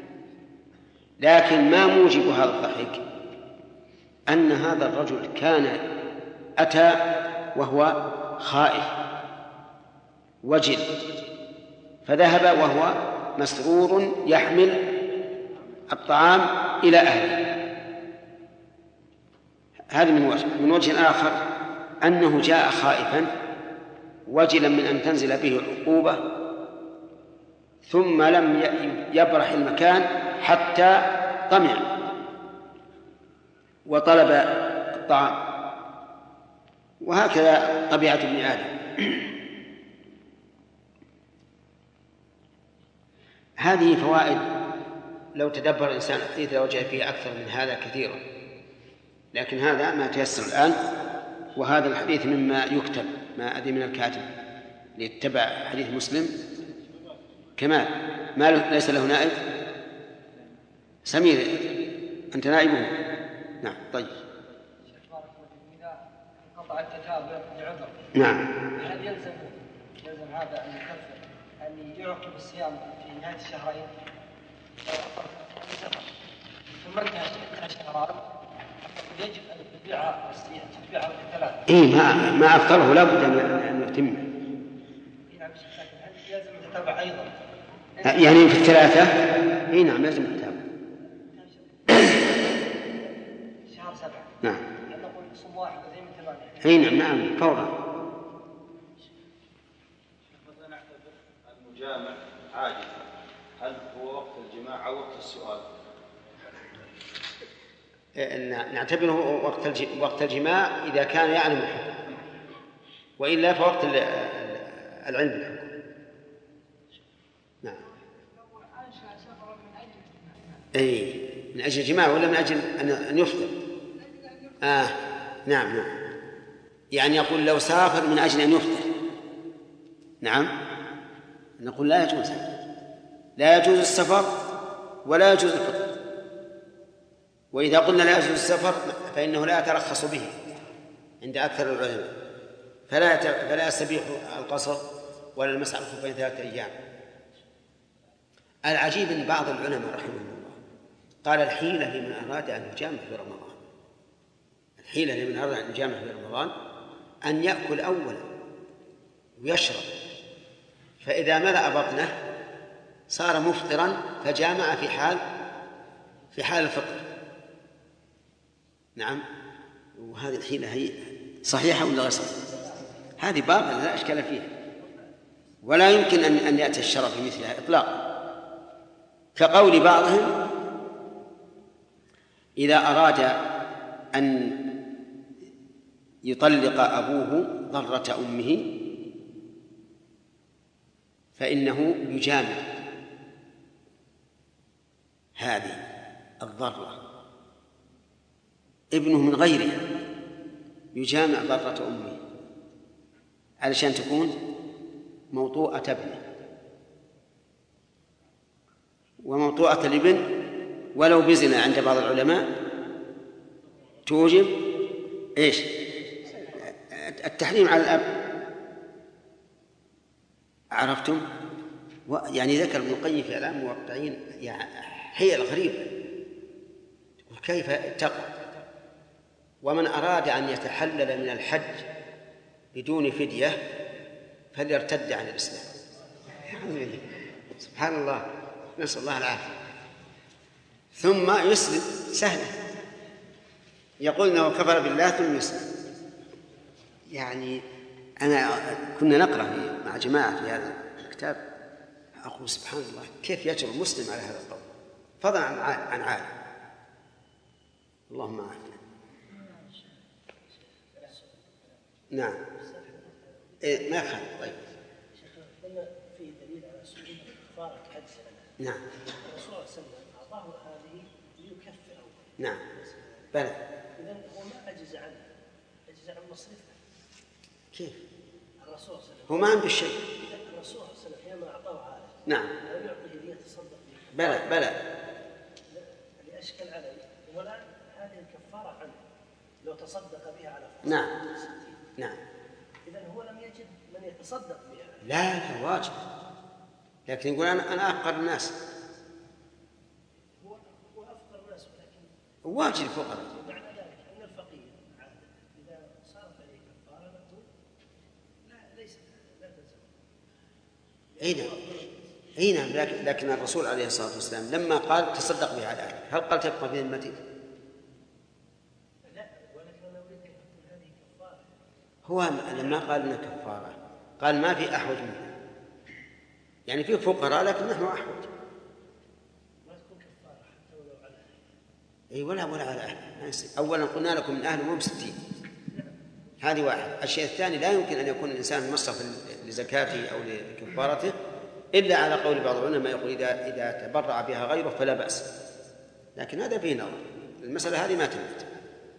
لكن ما موجب هذا الضحك؟ أن هذا الرجل كان أتى وهو خائف وجل، فذهب وهو مسرور يحمل الطعام إلى أهله. هذا من وجه آخر أنه جاء خائفا وجلا من أن تنزل به العقوبة، ثم لم يبرح المكان حتى طمع وطلب الطعام. وهكذا طبيعة ابن آدم. هذه فوائد لو تدبر الإنسان الحديث لوجد فيه أكثر من هذا كثيرا، لكن هذا ما تيسر الآن. وهذا الحديث مما يكتب، ما أدري من الكاتب ليتبع حديث مسلم كمال، ما ليس له نائب. سمير أنت نائبه. نعم طيب. إذا انقطع التتابع بعذر، نعم، هل يلزم هذا أن يكفر أن يعقب الصيام في نهاية الشهرين ثم انتهى الشهران يجب أن تتبعها الثلاثة؟ ما أفطره لا بد أن يتم. نعم، هل يلزم التتابع أيضا؟ يعني في الثلاثة نعم لازم التتابع. شهر 7 نعم. هل نقول صوم واحد زي من 8؟ نعم فورا. المجامع عاجز، هل هو وقت الجماع أو وقت السؤال؟ نعتبره وقت الجماع إذا كان يعلم الحكم، وإلا فوقت العلم بالحكم. نعم. من أجل الجماع ولا من أجل أن يفطر؟ نعم. يعني يقول لو سافر من أجل أن يفطر، نعم، نقول لا يجوز، لا يجوز السفر ولا يجوز الفطر. وإذا قلنا لا يجوز السفر فإنه لا يترخص به عند أكثر العلماء، فلا يستبيح القصر ولا المسح على الخفين 3 أيام. العجيب أن بعض العلماء رحمه الله قال الحيلة لمن أراد أن يجامع في رمضان، الحيلة لمن أراد أن يجامع في رمضان أن يأكل أولا ويشرب، فإذا ملأ بطنه صار مفطرا فجامع في حال الفطر. نعم. وهذه الحيلة هي صحيحة ولا غير صحيحة؟ هذه باطلة لا إشكال فيها، ولا يمكن أن يأتي الشرع في مثلها إطلاقا. كقول بعضهم إذا أراد أن يطلق أبوه ضرة أمه فإنه يجامع هذه الضرة ابنه من غيره، يجامع ضرة أمه علشان تكون موطوءة ابنه. وموطوءة الابن ولو بزنا عند بعض العلماء توجب التحريم على الأب. عرفتم؟ يعني ذكر ابن القيم في إعلام الموقعين حيل غريبة، كيف تقع. ومن أراد أن يتحلل من الحج بدون فدية فليرتد عن الإسلام. سبحان الله، نسأل الله العافية. ثم يسلم سهلا، يقول إنه كفر بالله ثم يسلم. يعني أنا كنا نقرأ مع جماعة في هذا الكتاب، أقول سبحان الله كيف يجرؤ المسلم على هذا القول، فضلا عن عالم. اللهم عافنا. نعم. ما يخالف. طيب. في دليل على سنة كفارة حد سنة. نعم. الرسول صلى الله عليه وسلم أعطاه هذه ليكفر. نعم. بلى. إذن هو ما عجز عنه، عجز عن مصرفه. كيف؟ الرسول صلى الله عليه وسلم هو ما عنده شيء. الرسول صلى الله عليه وسلم حينما أعطاه هذا. نعم. لم يعطيه ليتصدق به. بلى. اللي أشكل عليه ولا هذه الكفارة عنه لو تصدق بها على فرض. نعم. إذن هو لم يجد من يتصدق بها. لا واجب، لكن يقول أنا أفقر الناس. هو أفقر الناس، ولكن واجب الفقراء. معنى ذلك أن الفقير عادة إذا صارت عليه كفارة نقول لا تلزم. أي نعم. لكن الرسول عليه الصلاة والسلام لما قال تصدق بها على أهلك هل قال تبقى في ذمتي؟ لا، ولكن أنا أريد أن تكون هذه كفارة. هو لما قال إنها كفارة قال ما في أحوج منها، يعني في فقراء لكن نحن أحوج. ما تكون كفارة حتى ولو على أهل. أي ولا على أهل. أولا قلنا لكم من أهل هم 60. هذه واحد. الشيء الثاني لا يمكن أن يكون الإنسان مصرف لزكاته أو لكفارته إلا على قول بعض العلماء يقول إذا تبرع بها غيره فلا بأس، لكن هذا فيه نظر، المسألة هذه ما تمت.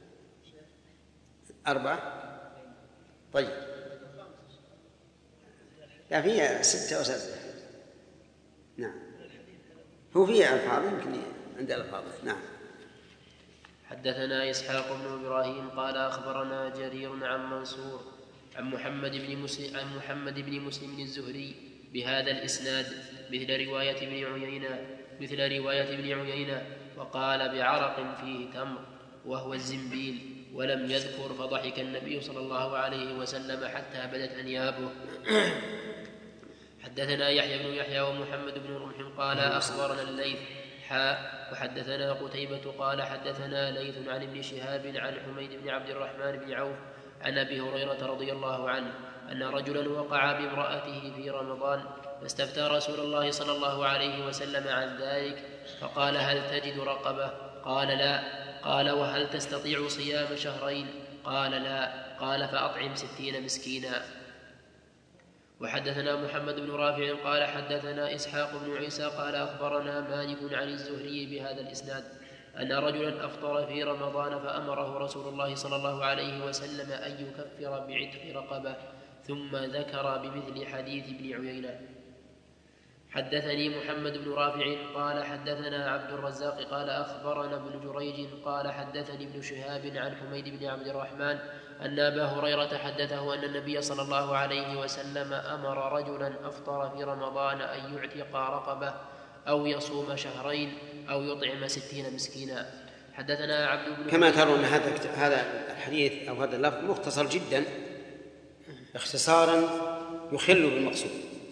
4. طيب لا فيها 6 و7. نعم هو فيها ألفاظ يمكن عند ألفاظ. نعم. حدثنا إسحاق بن إبراهيم قال أخبرنا جرير عن منصور عن محمد بن مسلم الزهري بهذا الإسناد مثل رواية ابن عيينة وقال بعرق فيه تمر وهو الزنبيل ولم يذكر، فضحك النبي صلى الله عليه وسلم حتى بدت أنيابه. حدثنا يحيى بن يحيى ومحمد بن رمح قال أخبرنا الليث وحدثنا قتيبة قال حدثنا ليث عن ابن شهاب عن حميد بن عبد الرحمن بن عوف عن أبي هريرة رضي الله عنه أن رجلا وقع بامرأته في رمضان فاستفتى رسول الله صلى الله عليه وسلم عن ذلك فقال هل تجد رقبة؟ قال لا. قال وهل تستطيع صيام شهرين؟ قال لا. قال فأطعم 60 مسكينا. وحدثنا محمد بن رافع قال حدثنا إسحاق بن عيسى قال أخبرنا مالك عن الزهري بهذا الإسناد أن رجلا أفطر في رمضان فأمره رسول الله صلى الله عليه وسلم أن يكفر بعتق رقبة، ثم ذكر بمثل حديث ابن عيينة. حدثني محمد بن رافع قال حدثنا عبد الرزاق قال أخبرنا ابن جريج قال حدثني ابن شهاب عن حميد بن عبد الرحمن أن أبا هريرة حدثه أن النبي صلى الله عليه وسلم أمر رجلا أفطر في رمضان أن يعتق رقبة أو يصوم شهرين أو يطعم 60 مسكينا. حدثنا عبد بن كما ترون هذا الحديث أو هذا اللفظ مختصر جدا اختصارا يخل بالمقصود،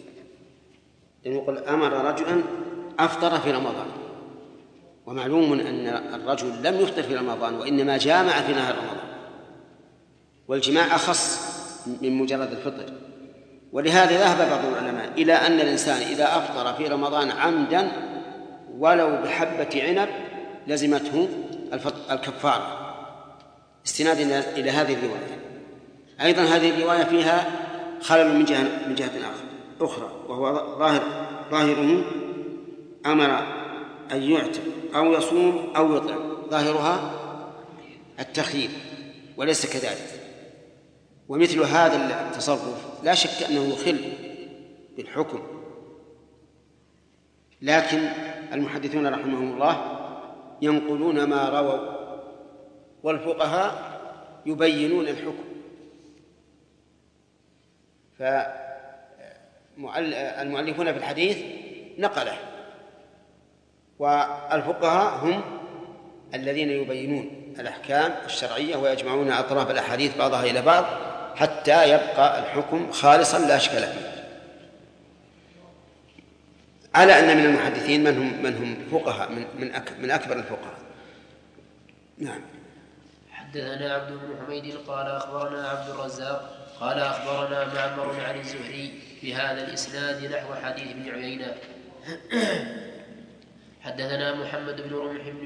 لأنه يقول أمر رجلا أفطر في رمضان، ومعلوم أن الرجل لم يفطر في رمضان وإنما جامع في نهار رمضان، والجماع أخص من مجرد الفطر. ولهذا ذهب بعض العلماء إلى أن الإنسان إذا أفطر في رمضان عمدا ولو بحبة عنب لزمته الكفارة، استنادا إلى هذه الرواية. أيضا هذه الرواية فيها خلل من جهة أخرى، وهو ظاهره أمر أن يعتق أو يصوم أو يطعم، ظاهرها التخيير وليس كذلك. ومثل هذا التصرف لا شك أنه يخل بالحكم، لكن المحدثون رحمهم الله ينقلون ما رووا، والفقهاء يبينون الحكم. فالمؤلفون في الحديث نقله، والفقهاء هم الذين يبينون الأحكام الشرعية ويجمعون أطراف الأحاديث بعضها إلى بعض حتى يبقى الحكم خالصا لا أشكال فيه. على أن من المحدثين من هم فقهاء من أكبر الفقهاء. نعم. حدثنا عبد بن حميد قال أخبرنا عبد الرزاق قال أخبرنا معمر عن الزهري بهذا الإسناد نحو حديث ابن عيينة. حدثنا محمد بن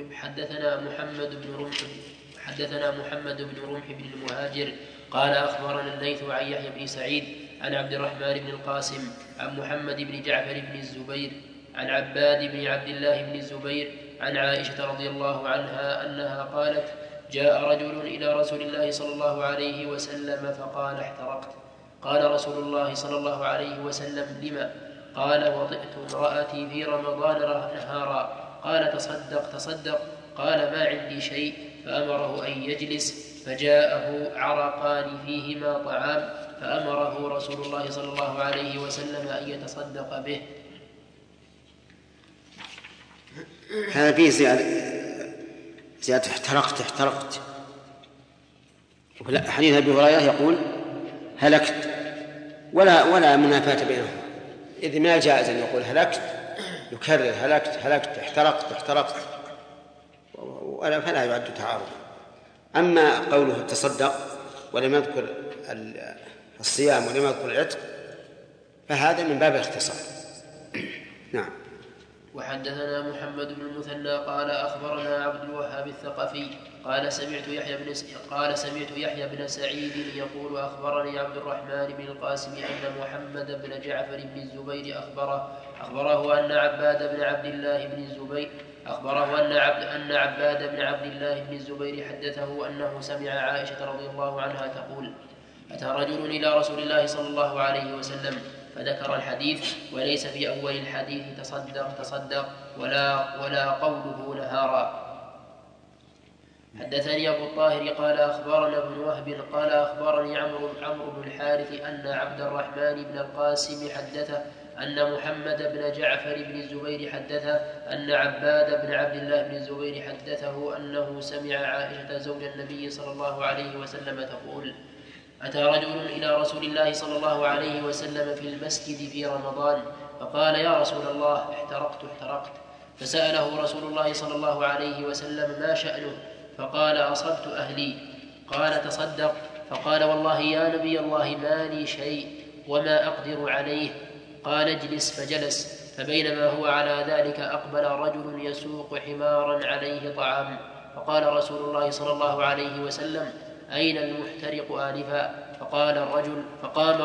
رمح بن المهاجر قال أخبرنا الليث عن يحيى بن سعيد عن عبد الرحمن بن القاسم عن محمد بن جعفر بن الزبير عن عباد بن عبد الله بن الزبير عن عائشة رضي الله عنها أنها قالت جاء رجل إلى رسول الله صلى الله عليه وسلم فقال احترقت. قال رسول الله صلى الله عليه وسلم لما؟ قال وطئت امرأتي في رمضان نهارا. قال تصدق. قال ما عندي شيء، فأمره أن يجلس، فجاءه عرقان فيهما طعام، فأمره رسول الله صلى الله عليه وسلم أن يتصدق به. هذا فيه زيادة احترقت. حديث أبي هريرة يقول هلكت، ولا منافاة بينهم، إذ ما جائز أن يقول هلكت يكرر هلكت احترقت فلا يعد تعارض. أما قوله تصدق ولم يذكر الصيام ولم يذكر العتق فهذا من باب الاختصار. نعم. وحدثنا محمد بن المثنى قال أخبرنا عبد الوهاب الثقفي قال سمعت يحيى بن سعيد يقول أخبرني عبد الرحمن بن القاسم أن محمد بن جعفر بن الزبير أخبره أن عباد بن عبد الله بن الزبير أن عباد بن عبد الله بن الزبير حدثه أنه سمع عائشة رضي الله عنها تقول: أتى رجل إلى رسول الله صلى الله عليه وسلم فذكر الحديث وليس في أول الحديث تصدق ولا قوله نهارا. حدثني أبو الطاهر قال أخبرنا ابن وهب قال أخبرني عمرو بن الحارث أن عبد الرحمن بن القاسم حدثه أن محمد بن جعفر بن الزبير حدثه أن عباد بن عبد الله بن الزبير حدثه أنه سمع عائشة زوج النبي صلى الله عليه وسلم تقول: أتى رجل إلى رسول الله صلى الله عليه وسلم في المسجد في رمضان فقال: يا رسول الله احترقت. فسأله رسول الله صلى الله عليه وسلم: ما شأنه؟ فقال: أصبت أهلي. قال: تصدق. فقال: والله يا نبي الله ما لي شيء وما أقدر عليه. قال: اجلس. فجلس. فبينما هو على ذلك أقبل رجل يسوق حمارا عليه طعام، فقال رسول الله صلى الله عليه وسلم: أين المحترق آنفا؟ فقام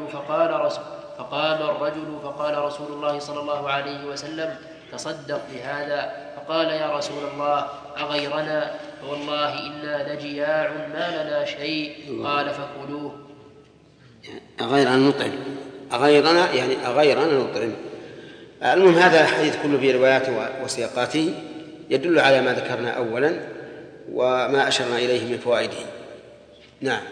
الرجل فقال رسول الله صلى الله عليه وسلم: تصدق بهذا. فقال: يا رسول الله أغيرنا؟ فوالله إنا لجياع ما لنا شيء. قال: فكلوه. أغيرنا نطعم. المهم هذا الحديث كله برواياته وسياقاته يدل على ما ذكرنا أولا وما أشرنا إليه من فوائده. نعم.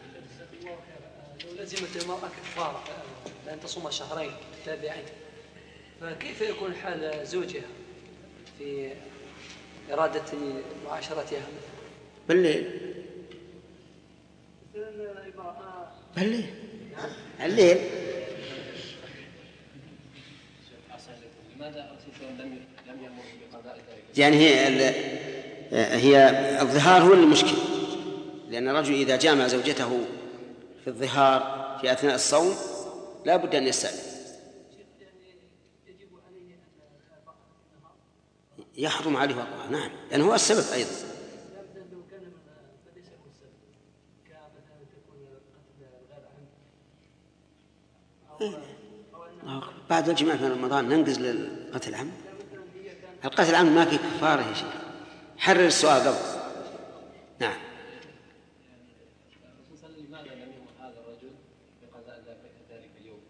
لو لزمت المرأة كفارة لأن تصوم شهرين متتابعين، فكيف يكون حال زوجها في إرادة معاشرتها بالليل؟ الليل. لماذا لم يأمر بقضاء ذلك؟ يعني هي الظهار هو المشكل، لأن الرجل إذا جامع زوجته في الظهار في أثناء الصوم لا بد أن يستأذن. يحرم عليه وقعه. نعم، لأنه هو السبب أيضا. بعد الجماع في رمضان ننقز للقتل العمد. القتل العمد ما في كفارة يا شيخ. حرر السؤال قبل. نعم. لماذا لم يؤمر هذا الرجل بقضاء ذلك اليوم؟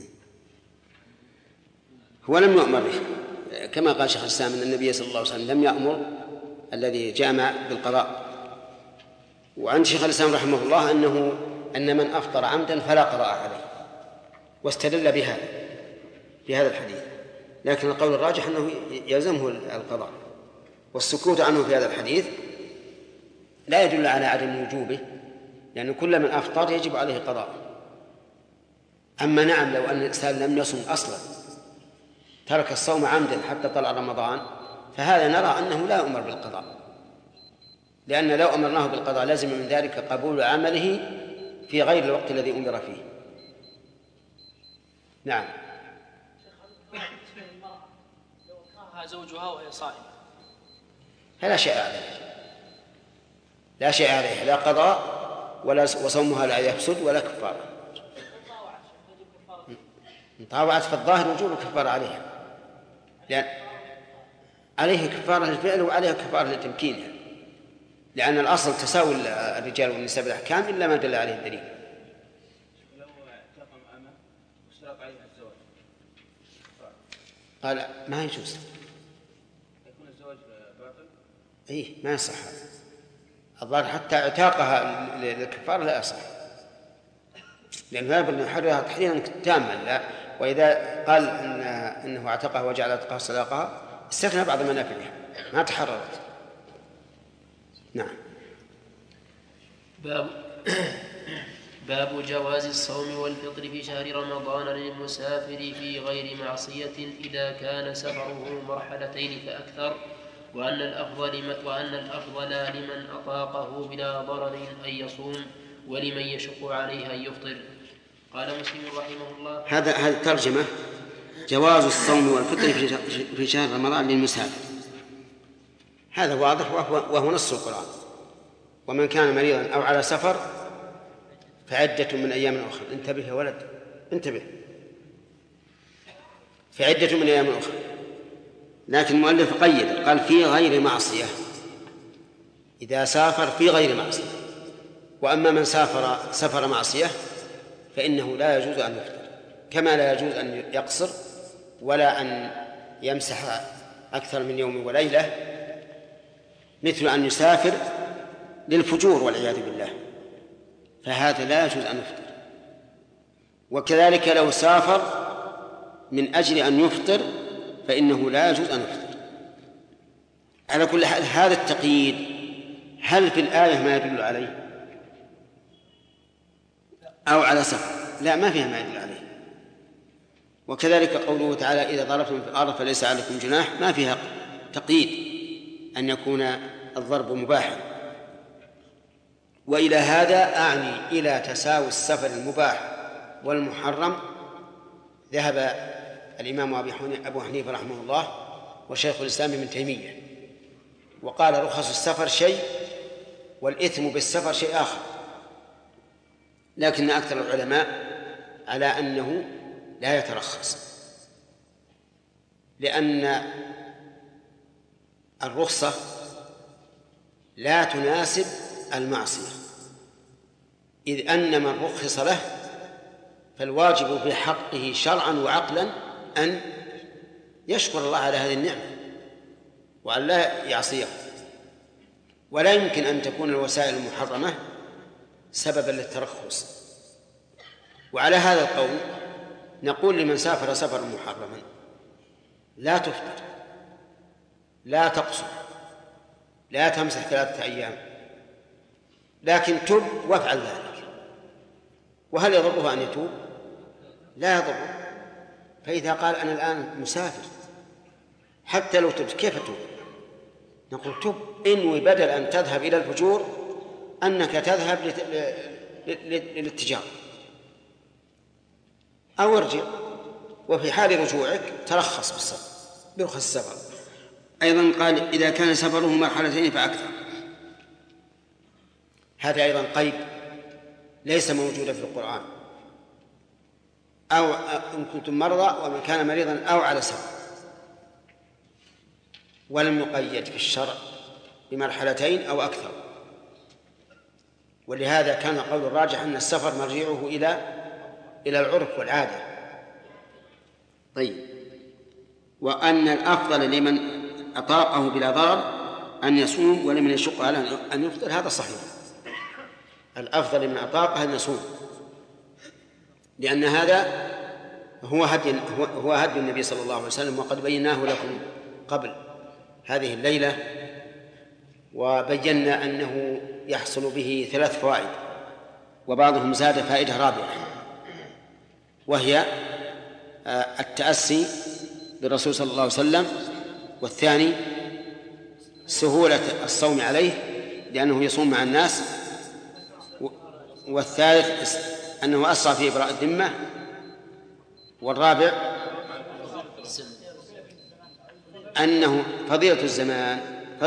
هو لم يؤمر به، كما قال شيخ الإسلام أن النبي صلى الله عليه وسلم لم يأمر الذي جامع بالقضاء. وعند شيخ الإسلام رحمه الله أن من أفطر عمدا فلا قضاء عليه، واستدل بهذا الحديث. لكن القول الراجح أنه يلزمه القضاء، والسكوت عنه في هذا الحديث لا يدل على عدم وجوبه، لأن كل من أفطر يجب عليه قضاء. أما نعم، لو أن الإنسان لم يصم أصلا، ترك الصوم عمدا حتى طلع رمضان، فهذا نرى أنه لا يؤمر بالقضاء، لأن لو أمرناه بالقضاء لازم من ذلك قبول عمله في غير الوقت الذي أمر فيه. نعم. لو كرهها زوجها وهي صائمة فلا شيء عليها، لا قضاء وصومها لا يفسد ولا كفارة. إن طاوعت فالظاهر وجوب الكفارة عليها، لأن عليه كفارة الفعل وعليها كفارة لتمكينها، لأن الأصل تساوي الرجال والنساء بالأحكام إلا ما دل عليه الدليل. قال ما يجوز. يكون الزواج باطل؟ إيه ما يصح. الظاهر حتى اعتاقها للكفارة لا يصح، لأنه لا بد أن يحررها تحريرا تاما. لا، وإذا قال إنه اعتقها وجعل اعتقها صداقها استثنى بعض منافعها ما تحررت. نعم. باب جواز الصوم والفطر في شهر رمضان للمسافر في غير معصية إذا كان سفره مرحلتين فأكثر، وأن الأفضل لمن أطاقه بلا ضرر أن يصوم، ولمن يشق عليه أن يفطر. قال مسلم رحمه الله. هذا الترجمة جواز الصوم والفطر في شهر رمضان للمسافر، هذا واضح وهو نص القرآن. ومن كان مريضا أو على سفر فعدة من أيام أخرى. انتبه يا ولد، انتبه، فعدة من أيام أخرى. لكن المؤلف قيد قال في غير معصية، إذا سافر في غير معصية. وأما من سافر سفر معصية فإنه لا يجوز أن يفطر، كما لا يجوز أن يقصر ولا أن يمسح أكثر من يوم وليلة، مثل أن يسافر للفجور والعياذ بالله، فهذا لا يجوز أن يفطر. وكذلك لو سافر من أجل أن يفطر فإنه لا يجوز أن يفطر. على كل حال هذا التقييد هل في الآية ما يدل عليه أو على سفر؟ لا، ما فيها ما يدل عليه. وكذلك قوله تعالى إذا ضربتم في الأرض فليس عليكم جناح، ما فيها تقييد أن يكون الضرب مباحا. وإلى هذا أعني إلى تساوي السفر المباح والمحرم ذهب الإمام أبو حنيفة رحمه الله وشيخ الإسلام ابن تيمية، وقال رخص السفر شيء والإثم بالسفر شيء آخر. لكن أكثر العلماء على أنه لا يترخص، لأن الرخصة لا تناسب المعصية، إذ أن من رخص له فالواجب في حقه شرعا وعقلا أن يشكر الله على هذه النعمة وأن لا يعصيه. ولا يمكن أن تكون الوسائل المحرمة سببا للترخص. وعلى هذا القول نقول لمن سافر سفرا محرما لا تفطر، لا تقصر، لا تمسح 3 أيام، لكن تب وافعل ذلك. وهل يضره أن يتوب؟ لا يضره. فإذا قال أنا الآن مسافر حتى لو تبت كيف تتوب؟ نقول تب، إنوي بدل أن تذهب إلى الفجور أنك تذهب للاتجار أو ارجع. وفي حال رجوعك ترخص بالسفر برخص السفر. أيضا قال إذا كان سفره مرحلتين فأكثر، هذا أيضا قيد ليس موجودا في القرآن. أو إن كنتم مرضى ومن كان مريضا أو على سفر، ولم يقيد في الشرع بمرحلتين أو أكثر. ولهذا كان قول الراجح أن السفر مرجعه إلى العرف والعادة. طيب، وأن الأفضل لمن أطاقه بلا ضرر أن يصوم ولمن يشق على أن يفطر، هذا صحيح. الأفضل لمن أطاقه أن يصوم، لأن هذا هو هدي النبي صلى الله عليه وسلم، وقد بيناه لكم قبل هذه الليلة، وبينا أنه يحصل به 3 فوائد، وبعضهم زاد فائدة رابعة، وهي التأسي بالرسول صلى الله عليه وسلم، والثاني سهولة الصوم عليه لأنه يصوم مع الناس، والثالث أنه أسرع في إبراء الذمة، والرابع أنه فضيلة الزمان.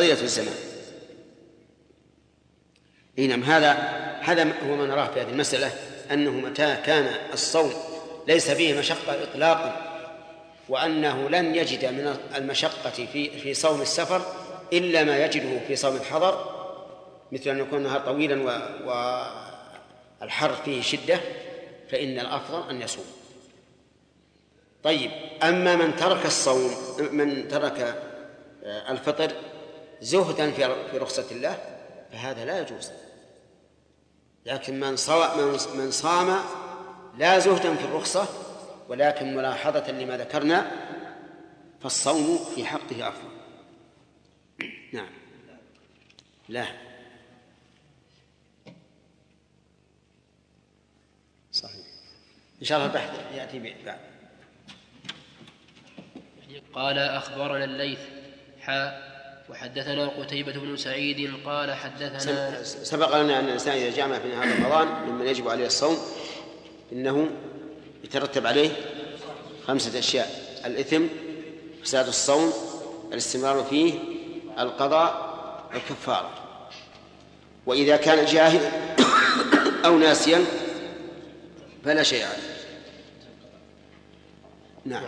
نعم، هذا هو ما نراه في هذه المسألة، أنه متى كان الصوم ليس فيه مشقة إطلاقا، وأنه لن يجد من المشقة في صوم السفر إلا ما يجده في صوم الحضر، مثل أن يكون النهار طويلا والحر فيه شدة، فإن الأفضل أن يصوم. طيب، أما من ترك الصوم، من ترك الفطر زهدا في رخصة الله فهذا لا يجوز. لكن من صام لا زهدا في الرخصة ولكن ملاحظة لما ذكرنا فالصوم في حقه أفضل. نعم. لا صحيح، إن شاء الله البحث يأتي بعد. قال أخبرنا الليث وحدثنا قتيبة بن سعيد قال حدثنا. سبق لنا أن الإنسان إذا جامع في نهار رمضان ممن يجب عليه الصوم إنه يترتب عليه 5 أشياء: الإثم فساد الصوم الاستمرار فيه القضاء الكفارة. وإذا كان جاهلا أو ناسيا فلا شيء عليه. نعم.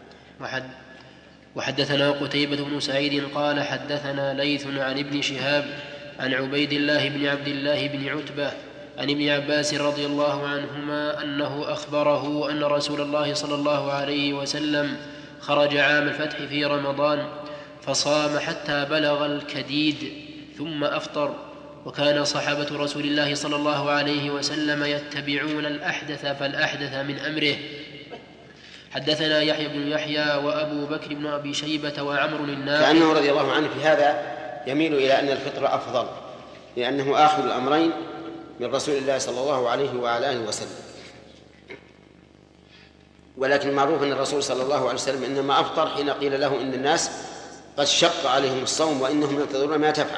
وحدثنا قتيبة بن سعيد قال حدثنا ليث عن ابن شهاب عن عبيد الله بن عبد الله بن عتبة عن ابن عباس رضي الله عنهما أنه أخبره أن رسول الله صلى الله عليه وسلم خرج عام الفتح في رمضان فصام حتى بلغ الكديد ثم أفطر، وكان صحابة رسول الله صلى الله عليه وسلم يتبعون الأحدث فالأحدث من أمره. حدثنا يحيى بن يحيى وأبو بكر بن أبي شيبة وعمر الناقد. كأنه رضي الله عنه في هذا يميل إلى أن الفطر أفضل، لأنه آخر الأمرين من رسول الله صلى الله عليه وعلى آله وسلم. ولكن المعروف أن الرسول صلى الله عليه وسلم إنما أفطر حين قيل له إن الناس قد شق عليهم الصوم وإنهم ينتظرون ما تفعل،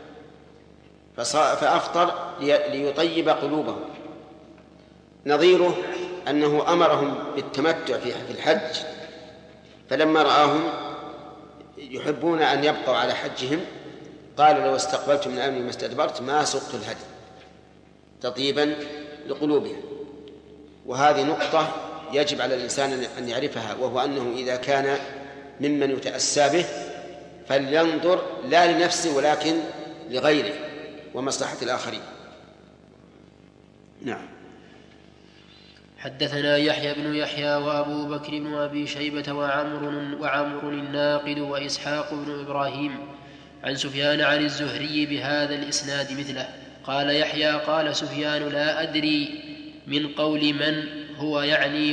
فأفطر ليطيب قلوبهم. نظيره أنه أمرهم بالتمتع في الحج، فلما رآهم يحبون أن يبقوا على حجهم قال لو استقبلت من أمري ما استدبرت ما سقت الهدي تطيبا لقلوبهم. وهذه نقطة يجب على الإنسان أن يعرفها، وهو أنه إذا كان ممن يتأسى به فلينظر لا لنفسه ولكن لغيره ومصلحة الآخرين. نعم. حدثنا يحيى بن يحيى وأبو بكر بن أبي شيبة وعمر الناقد وإسحاق بن إبراهيم عن سفيان عن الزهري بهذا الإسناد مثله. قال يحيى قال سفيان لا أدري من قول من هو يعني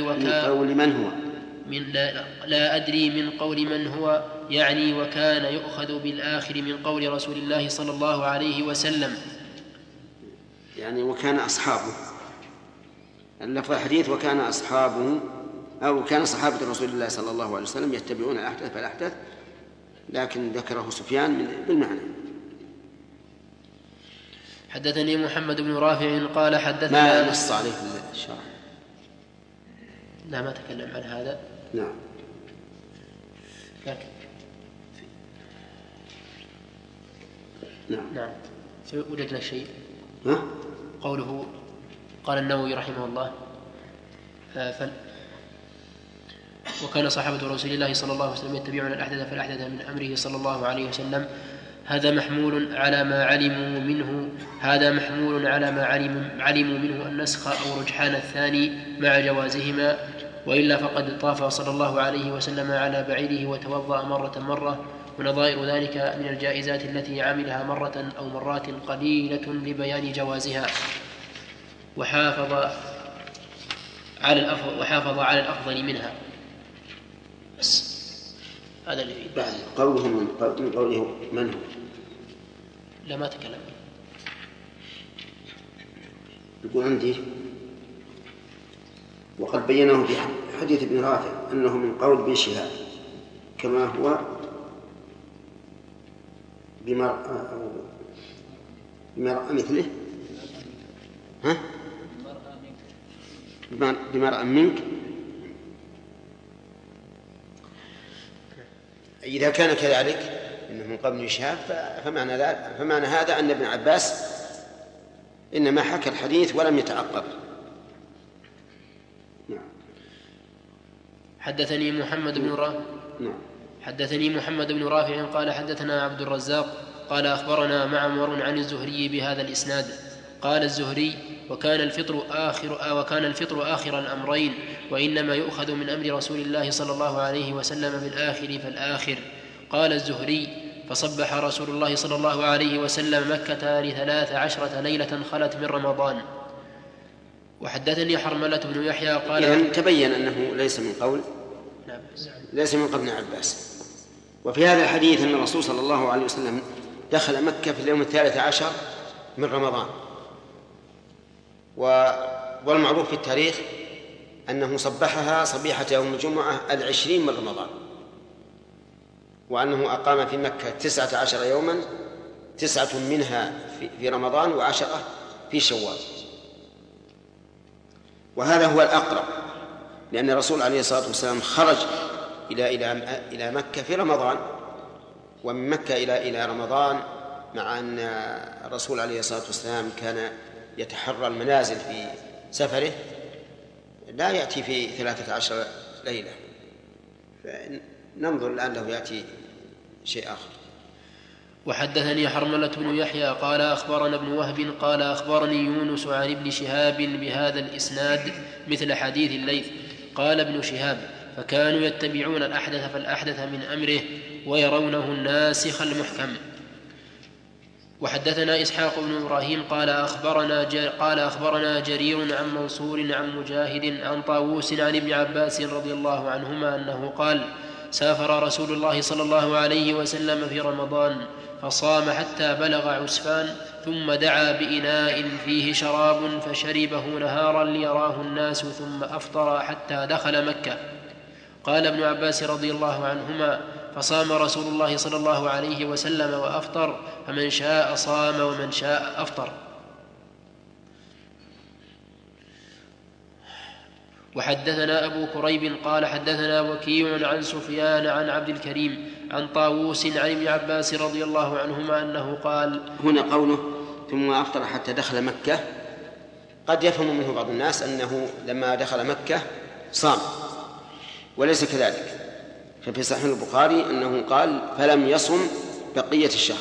لا أدري من قول من هو يعني وكان يؤخذ بالآخر من قول رسول الله صلى الله عليه وسلم، يعني وكان أصحابه، اللفظ الحديث وكان أصحابه أو كان صحابة رسول الله صلى الله عليه وسلم يتبعون الأحدث فالأحدث، لكن ذكره سفيان بالمعنى. حدثني محمد بن رافع قال حدثنا ما نص عليه في الشرح. لا ما تكلم عن هذا. نعم. لكن نعم. وجدنا شيء. قوله قال النووي رحمه الله وكان صحابة رسول الله صلى الله عليه وسلم يتبعون الأحدث فالأحدث من أمره صلى الله عليه وسلم. هذا محمول على ما علموا منه النسخ أو رجحان الثاني مع جوازهما، وإلا فقد طاف صلى الله عليه وسلم على بعيره وتوضأ مرة ونظائر ذلك من الجائزات التي عملها مرة أو مرات قليلة لبيان جوازها، وحافظ على الأفضل منها. بس هذا اللي بعد قوله من قوله من هو لا ما تكلم. يقول عندي وقد بينه في حديث ابن رافع أنه من قول ابن شهاب كما هو بمرأة مثله بمرأة منك. إذا كان كذلك إنه من قبل شهاب فمعنى هذا أن ابن عباس إنما حكى الحديث ولم يتعقب. نعم. حدثني محمد بن رافع قال حدثنا عبد الرزاق قال أخبرنا معمر عن الزهري بهذا الإسناد. قال الزهري وكان الفطر آخر الأمرين، وإنما يؤخذ من أمر رسول الله صلى الله عليه وسلم بالآخر فالآخر. قال الزهري فصبح رسول الله صلى الله عليه وسلم مكة ل13 ليلة خلت من رمضان. وحدثني حرملة بن يحيى قال إذن تبين أنه ليس من قول ابن عباس. وفي هذا الحديث أن الرسول صلى الله عليه وسلم دخل مكة في اليوم 13 من رمضان، والمعروف في التاريخ أنه صبحها صبيحة يوم الجمعة 20 من رمضان، وأنه أقام في مكة 19 يوما، 9 منها في رمضان و10 في شوال. وهذا هو الأقرب، لأن الرسول عليه الصلاة والسلام خرج إلى مكة في رمضان، ومن مكة إلى رمضان، مع أن الرسول عليه الصلاة والسلام كان يتحرى المنازل في سفره، لا يأتي في 13 ليلة. ننظر الآن له يأتي شيء آخر. وحدثني حرملة بن يحيى قال أخبرنا ابن وهب قال أخبرني يونس عن ابن شهاب بهذا الإسناد مثل حديث الليث. قال ابن شهاب: فكانوا يتبعون الأحدث فالأحدث من أمره ويرونه الناسخ المحكم. وحدثنا إسحاق بن إبراهيم قال أخبرنا جرير عن منصور عن مجاهد عن طاووس عن ابن عباس رضي الله عنهما أنه قال: سافر رسول الله صلى الله عليه وسلم في رمضان فصام حتى بلغ عسفان، ثم دعا بإناء فيه شراب فشربه نهارا ليراه الناس، ثم أفطر حتى دخل مكة. قال ابن عباس رضي الله عنهما: فصام رسول الله صلى الله عليه وسلم وأفطر، فمن شاء صام ومن شاء أفطر. وحدثنا أبو كريب قال حدثنا وكيع عن سفيان عن عبد الكريم عن طاووس عن ابن عباس رضي الله عنهما أنه قال. هنا قوله ثم أفطر حتى دخل مكة قد يفهم منه بعض الناس أنه لما دخل مكة صام، وليس كذلك. ففي صحيح البخاري أنه قال: فلم يصم بقية الشهر،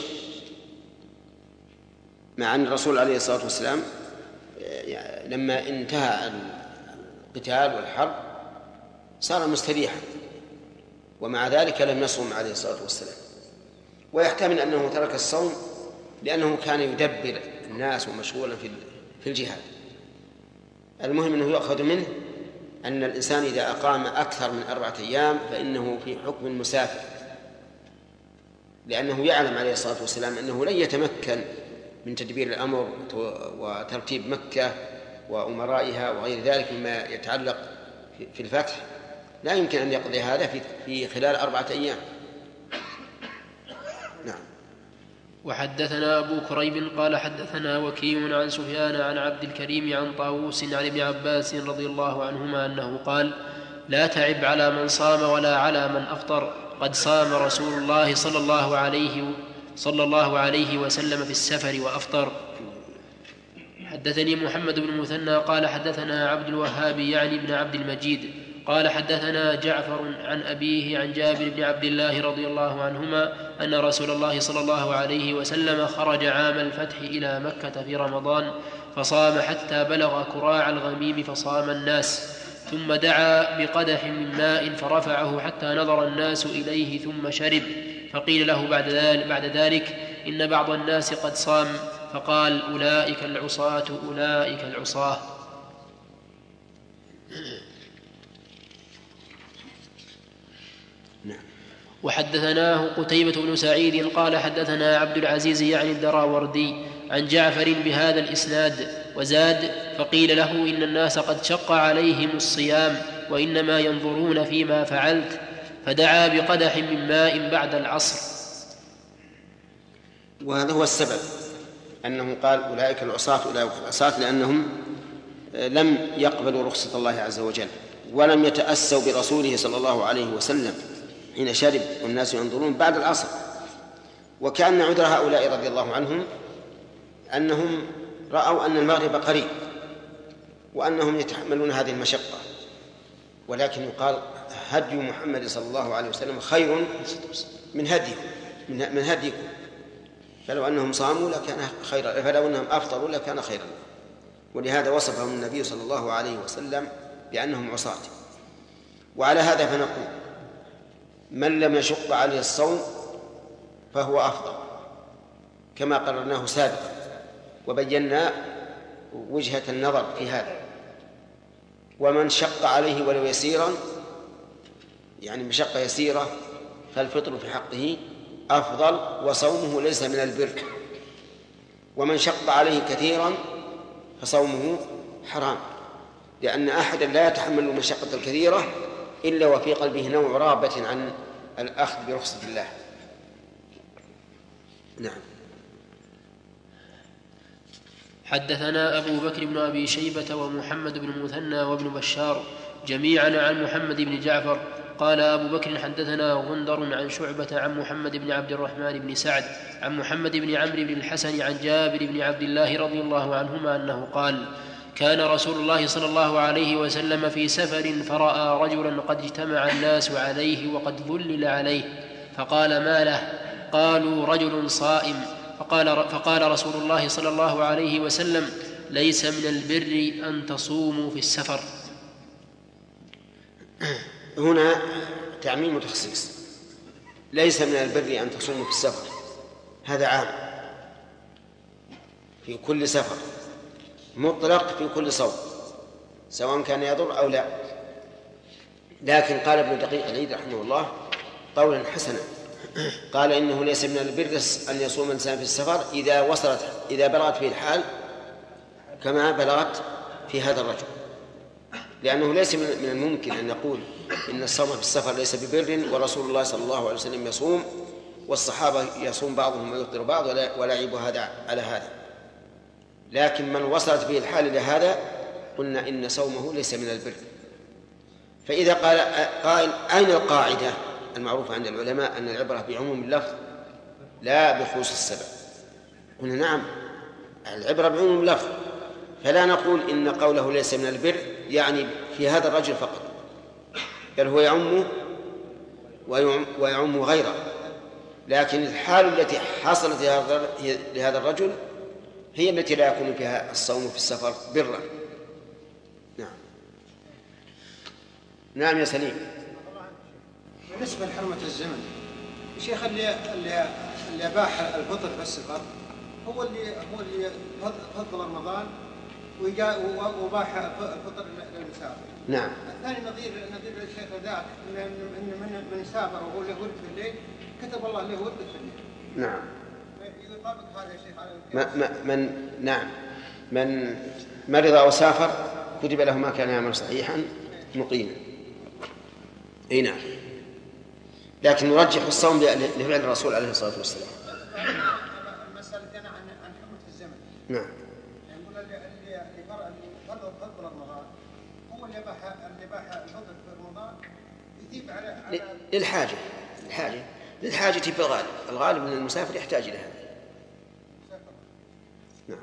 مع أن الرسول عليه الصلاة والسلام لما انتهى القتال والحرب صار مستريحا، ومع ذلك لم يصم عليه الصلاة والسلام. ويحتمل أنه ترك الصوم لأنه كان يدبر الناس ومشغولا في الجهاد. المهم أنه يؤخذ منه أن الإنسان إذا أقام أكثر من 4 أيام فإنه في حكم المسافر، لأنه يعلم عليه الصلاة والسلام أنه لن يتمكن من تدبير الأمر وترتيب مكة وأمرائها وغير ذلك مما يتعلق في الفتح، لا يمكن أن يقضي هذا في خلال 4 أيام. نعم. وحدثنا أبو كريب قال حدثنا وكيع عن سفيان عن عبد الكريم عن طاووس عن ابن عباس رضي الله عنهما أنه قال: لا تعب على من صام ولا على من أفطر، قد صام رسول الله صلى الله عليه وسلم في السفر وأفطر. حدثني محمد بن المثنى قال حدثنا عبد الوهاب يعني ابن عبد المجيد قال حدثنا جعفر عن أبيه عن جابر بن عبد الله رضي الله عنهما أن رسول الله صلى الله عليه وسلم خرج عام الفتح إلى مكة في رمضان فصام حتى بلغ كراع الغميم فصام الناس، ثم دعا بقدح من ماء فرفعه حتى نظر الناس إليه ثم شرب، فقيل له بعد ذلك إن بعض الناس قد صام، فقال: أولئك العصاة أولئك العصاة. وحدثناه قتيبة بن سعيد قال حدثنا عبد العزيز يعني الدراوردي عن جعفر بهذا الإسناد وزاد: فقيل له إن الناس قد شق عليهم الصيام وإنما ينظرون فيما فعلت، فدعا بقدح من ماء بعد العصر. وهذا هو السبب أنه قال أولئك العصاة أولئك العصاة، لأنهم لم يقبلوا رخصة الله عز وجل ولم يتأسوا برسوله صلى الله عليه وسلم حين شرب والناس ينظرون بعد العصر. وكأن عذر هؤلاء رضي الله عنهم أنهم رأوا أن المغرب قريب وأنهم يتحملون هذه المشقة، ولكن يقال هدي محمد صلى الله عليه وسلم خير من هديكم، فلو أنهم صاموا لكان خيرا، فلو أنهم أفطروا لكان خيرا. ولهذا وصفهم النبي صلى الله عليه وسلم بأنهم عصاة. وعلى هذا فنقول: من لم يشق عليه الصوم فهو أفضل، كما قررناه سابقا وبينا وجهة النظر في هذا. ومن شق عليه ولو يسيرا، يعني مشقة يسيرة، فالفطر في حقه أفضل وصومه ليس من البر. ومن شق عليه كثيرا فصومه حرام، لأن أحدا لا يتحمل المشقة الكثيرة إلا وفي قلبه نوع رغبة عن الأخذ برخصة الله. نعم. حدثنا أبو بكر بن أبي شيبة ومحمد بن المثنى وابن بشار جميعا عن محمد بن جعفر قال أبو بكر حدثنا غندر عن شعبة عن محمد بن عبد الرحمن بن سعد عن محمد بن عمرو بن الحسن عن جابر بن عبد الله رضي الله عنهما أنه قال كان رسول الله صلى الله عليه وسلم في سفر فرأى رجلا قد اجتمع الناس عليه وقد ظلل عليه فقال ما له؟ قالوا رجل صائم. فقال رسول الله صلى الله عليه وسلم ليس من البر أن تصوموا في السفر. هنا تعميم وتخصيص. ليس من البر أن تصوموا في السفر هذا عام في كل سفر، مطلق في كل صوم سواء كان يضر أو لا. لكن قال ابن دقيق العيد رحمه الله قولا حسنا، قال إنه ليس من البر أن يصوم الإنسان في السفر إذا بلغت فيه الحال كما بلغت في هذا الرجل، لأنه ليس من الممكن أن نقول إن الصوم في السفر ليس ببر ورسول الله صلى الله عليه وسلم يصوم والصحابة يصوم بعضهم ويفطر بعض ولا يعيب هذا على هذا. لكن من وصلت فيه الحال إلى هذا قلنا إن صومه ليس من البر. فإذا قال قائل أين القاعدة المعروفة عند العلماء أن العبرة بعموم اللفظ لا بخصوص السبب؟ قلنا نعم، العبرة بعموم اللفظ، فلا نقول إن قوله ليس من البر يعني في هذا الرجل فقط، بل هو يعم ويعم غيره. لكن الحال التي حصلت لهذا الرجل هي التي لا يكون فيها الصوم في السفر برا. نعم يا سليم. بالنسبة لحرمة الزمن الشيخ اللي أباح الفطر في السفر هو اللي فضل رمضان وباح الفطر للمسافر. نعم. الثاني نظير الشيخ ذاك من سافر وهو له ورد في الليل كتب الله له ورد في الليل. نعم. يطابق هذا يا شيخ على نعم من مرض أو سافر كتب له ما كان يعمل صحيحا مقيما. اي نعم، لكن نرجح الصوم لفعل الرسول عليه الصلاة والسلام. المسألة أنا عن حرمة الزمن. نعم. يقول اللي فضل رمضان هو اللي باح الفضل في رمضان يجيب على للحاجة في الغالب من المسافر يحتاج إلى هذا. نعم.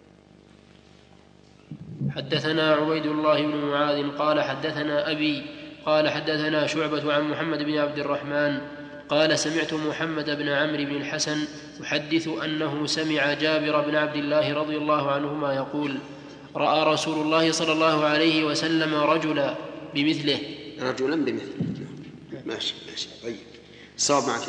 حدثنا عبيد الله بن معاذ قال حدثنا أبي قال حدثنا شعبة عن محمد بن عبد الرحمن قال سمعت محمد بن عمرو بن الحسن يحدث أنه سمع جابر بن عبد الله رضي الله عنهما يقول رأى رسول الله صلى الله عليه وسلم رجلا بمثله. ماشي طيب صواب معك.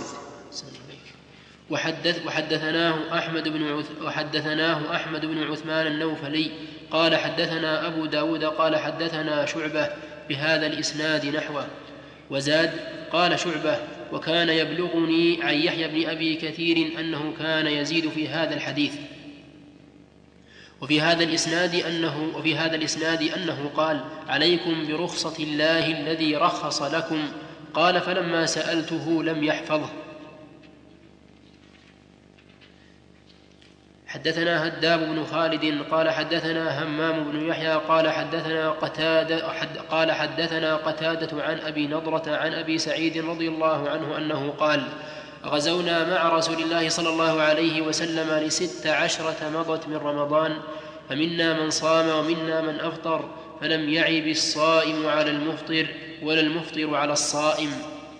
وحدثناه أحمد بن عثمان النوفلي قال حدثنا أبو داود قال حدثنا شعبة بهذا الإسناد نحوه. وزاد قال شعبة وكان يبلغني عن يحيى بن أبي كثير أنه كان يزيد في هذا الحديث وفي هذا الإسناد أنه قال عليكم برخصة الله الذي رخص لكم. قال فلما سألته لم يحفظه. حدثنا هداب بن خالد قال حدثنا همام بن يحيى قال حدثنا قتادة عن أبي نضرة عن أبي سعيد رضي الله عنه أنه قال غزونا مع رسول الله صلى الله عليه وسلم 16 مضت من رمضان فمنا من صام ومنا من أفطر فلم يعب الصائم على المفطر ولا المفطر على الصائم.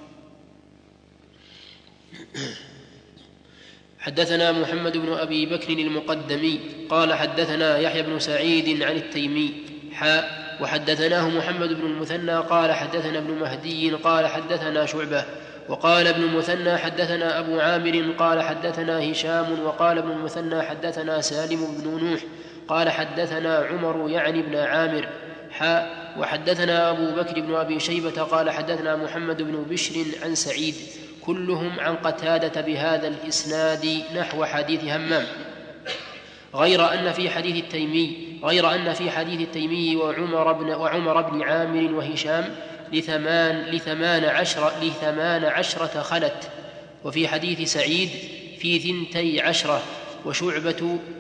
حدثنا محمد بن أبي بكر المقدمي قال حدثنا يحيى بن سعيد عن التيمي وحدثناه محمد بن المثنى قال حدثنا ابن مهدي قال حدثنا شعبة وقال ابن المثنى حدثنا أبو عامر قال حدثنا هشام وقال ابن المثنى حدثنا سالم بن نوح قال حدثنا عمر يعني بن عامر وحدثنا أبو بكر بن أبي شيبة قال حدثنا محمد بن بشر عن سعيد كلهم عن قتادة بهذا الإسناد نحو حديث همام غير أن في حديث التيمي وعمر بن عامر وهشام لثمان عشرة خلت وفي حديث سعيد في 12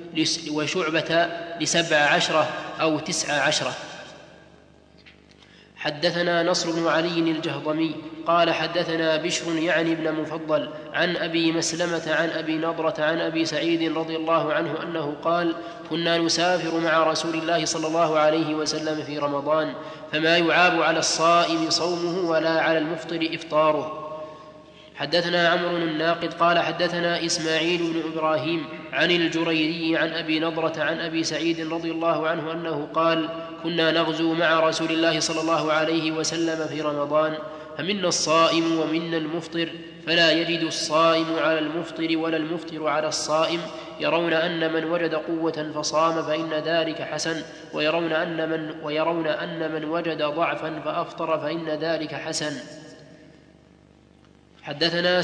وشعبة ل17 أو 19. حدثنا نصر بن علي الجهضمي قال حدثنا بشر يعني بن مفضل عن أبي مسلمة عن أبي نضرة عن أبي سعيد رضي الله عنه أنه قال: كنا نسافر مع رسول الله صلى الله عليه وسلم في رمضان، فما يعاب على الصائم صومه ولا على المفطر إفطاره. حدثنا عمرو الناقد قال حدثنا إسماعيل بن إبراهيم عن الجريري عن أبي نضرة عن أبي سعيد رضي الله عنه أنه قال: كنا نغزو مع رسول الله صلى الله عليه وسلم في رمضان، فمنا الصائم ومنا المفطر، فلا يجد الصائم على المفطر ولا المفطر على الصائم، يرون أن من وجد قوة فصام فإن ذلك حسن، ويرون أن من وجد ضعفا فأفطر فإن ذلك حسن. حدثنا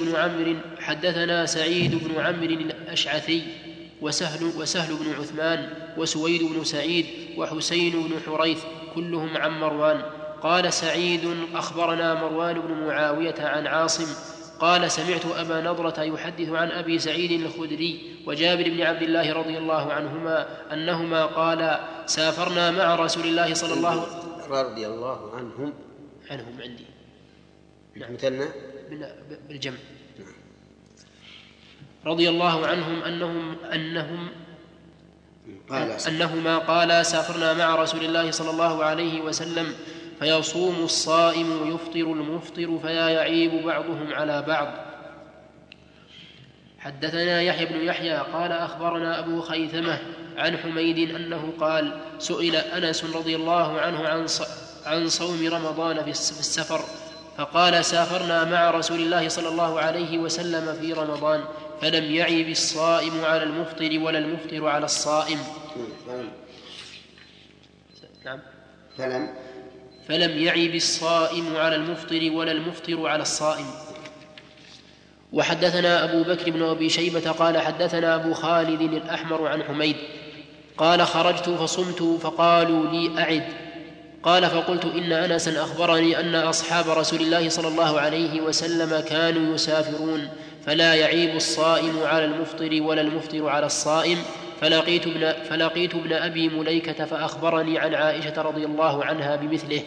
سعيد بن عمرو الأشعثي وسهل بن عثمان وسويد بن سعيد وحسين بن حريث كلهم عن مروان. قال سعيد: أخبرنا مروان بن معاوية عن عاصم قال: سمعت أبا نضرة يحدث عن أبي سعيد الخدري وجابر بن عبد الله رضي الله عنهما أنهما قالا: سافرنا مع رسول الله صلى الله رضي الله عنهم عندي مثلنا بالجمع رضي الله عنهم أنهما قالا: سافرنا مع رسول الله صلى الله عليه وسلم، فيصوم الصائم ويفطر المفطر، فلا يعيب بعضهم على بعض. حدثنا يحيى بن يحيى قال أخبرنا أبو خيثمة عن حميد أنه قال: سئل أنس رضي الله عنه عن صوم رمضان في السفر، فقال: سافرنا مع رسول الله صلى الله عليه وسلم في رمضان، فلم يعب الصائم على المفطر ولا المفطر على الصائم. نعم. فلم يعب الصائم على المفطر ولا المفطر على الصائم. وحدثنا أبو بكر بن أبي شيبة قال حدثنا أبو خالد الأحمر عن حميد قال: خرجت فصمت فقالوا لي أعد. قال: فقلت: إن أنسا أخبرني أن أصحاب رسول الله صلى الله عليه وسلم كانوا يسافرون، فلا يعيب الصائم على المفطر ولا المفطر على الصائم. فلقيت ابن أبي مليكة فأخبرني عن عائشة رضي الله عنها بمثله.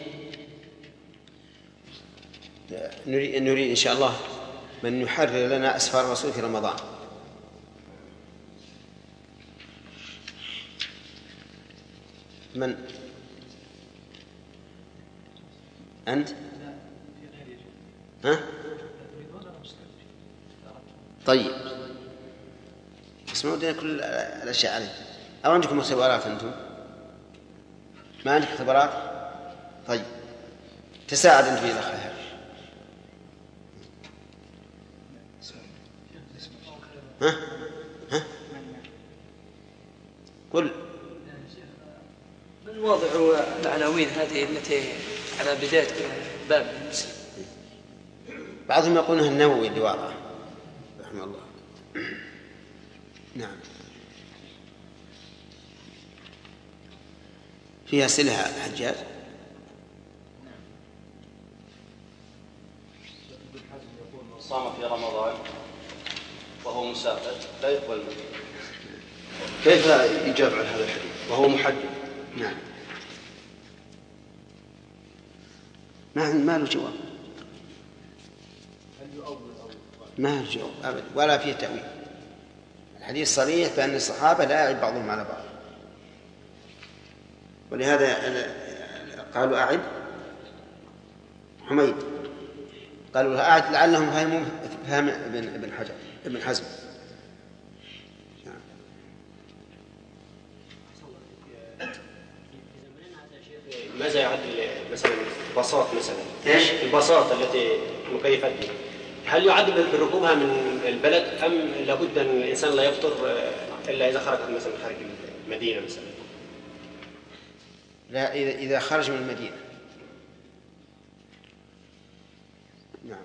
نريد إن شاء الله من يحرر لنا أسفار الرسول في رمضان. من أنت؟ ها؟ طيب، اسمعوا لنا كل الأشياء عليه. أو عندكم اختبارات أنتم؟ ما عندك اختبارات؟ طيب، تساعد أنت في دخلها. ها؟ قل. من واضع العناوين هذه التي على بداية باب المسلم؟ بعضهم يقولونها النووي اللي وراءه رحمه الله. نعم. فيها أسئلة حجاج؟ صام في رمضان وهو مسافر لا يقبل منه. كيف يجاب على هذا الحديث وهو محدد؟ نعم. ما له جواب. ما له جواب أبدا ولا فيه تأويل. الحديث صريح بأن الصحابة لا يعيب بعضهم على بعض، ولهذا قالوا أعد حميد، قالوا أعد لعلهم فهم ابن حزم. ماذا يعد مثلا البساط مثلا؟ ايش؟ البساط التي مكيفات دي هل يعد بركوبها من البلد ام لابد ان الانسان لا يفطر الا اذا خرج مثلا خارج المدينه مثلا؟ لا، اذا خرج من المدينه. نعم.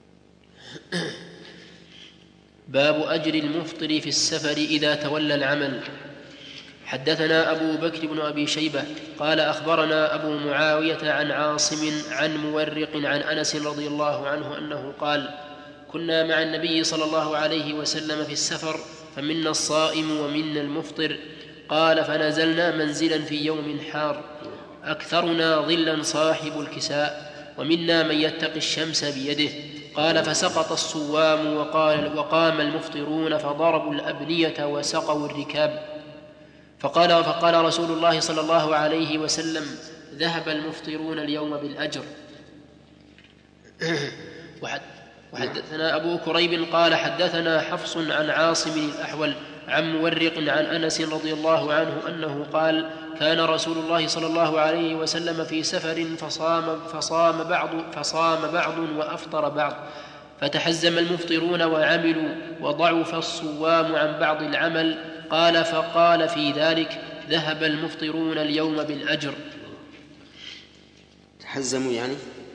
باب أجر المفطر في السفر إذا تولى العمل. حدثنا أبو بكر بن أبي شيبة قال أخبرنا أبو معاوية عن عاصم عن مورق عن أنس رضي الله عنه أنه قال: كنا مع النبي صلى الله عليه وسلم في السفر، فمنا الصائم ومنا المفطر. قال: فنزلنا منزلا في يوم حار، أكثرنا ظلا صاحب الكساء، ومنا من يتقي الشمس بيده. قال: فسقط الصوام وقام المفطرون فضربوا الأبنية وسقوا الركاب. فقال رسول الله صلى الله عليه وسلم: ذهب المفطرون اليوم بالأجر. وحدثنا أبو كريب قال: حدثنا حفص عن عاصم الأحول عن مورق عن أنس رضي الله عنه أنه قال: كان رسول الله صلى الله عليه وسلم في سفر فصام بعض وأفطر بعض، فتحزم المفطرون وعملوا، وضعف الصوام عن بعض العمل. قال: فقال في ذلك: ذهب المفطرون اليوم بالأجر. تحزموا يعني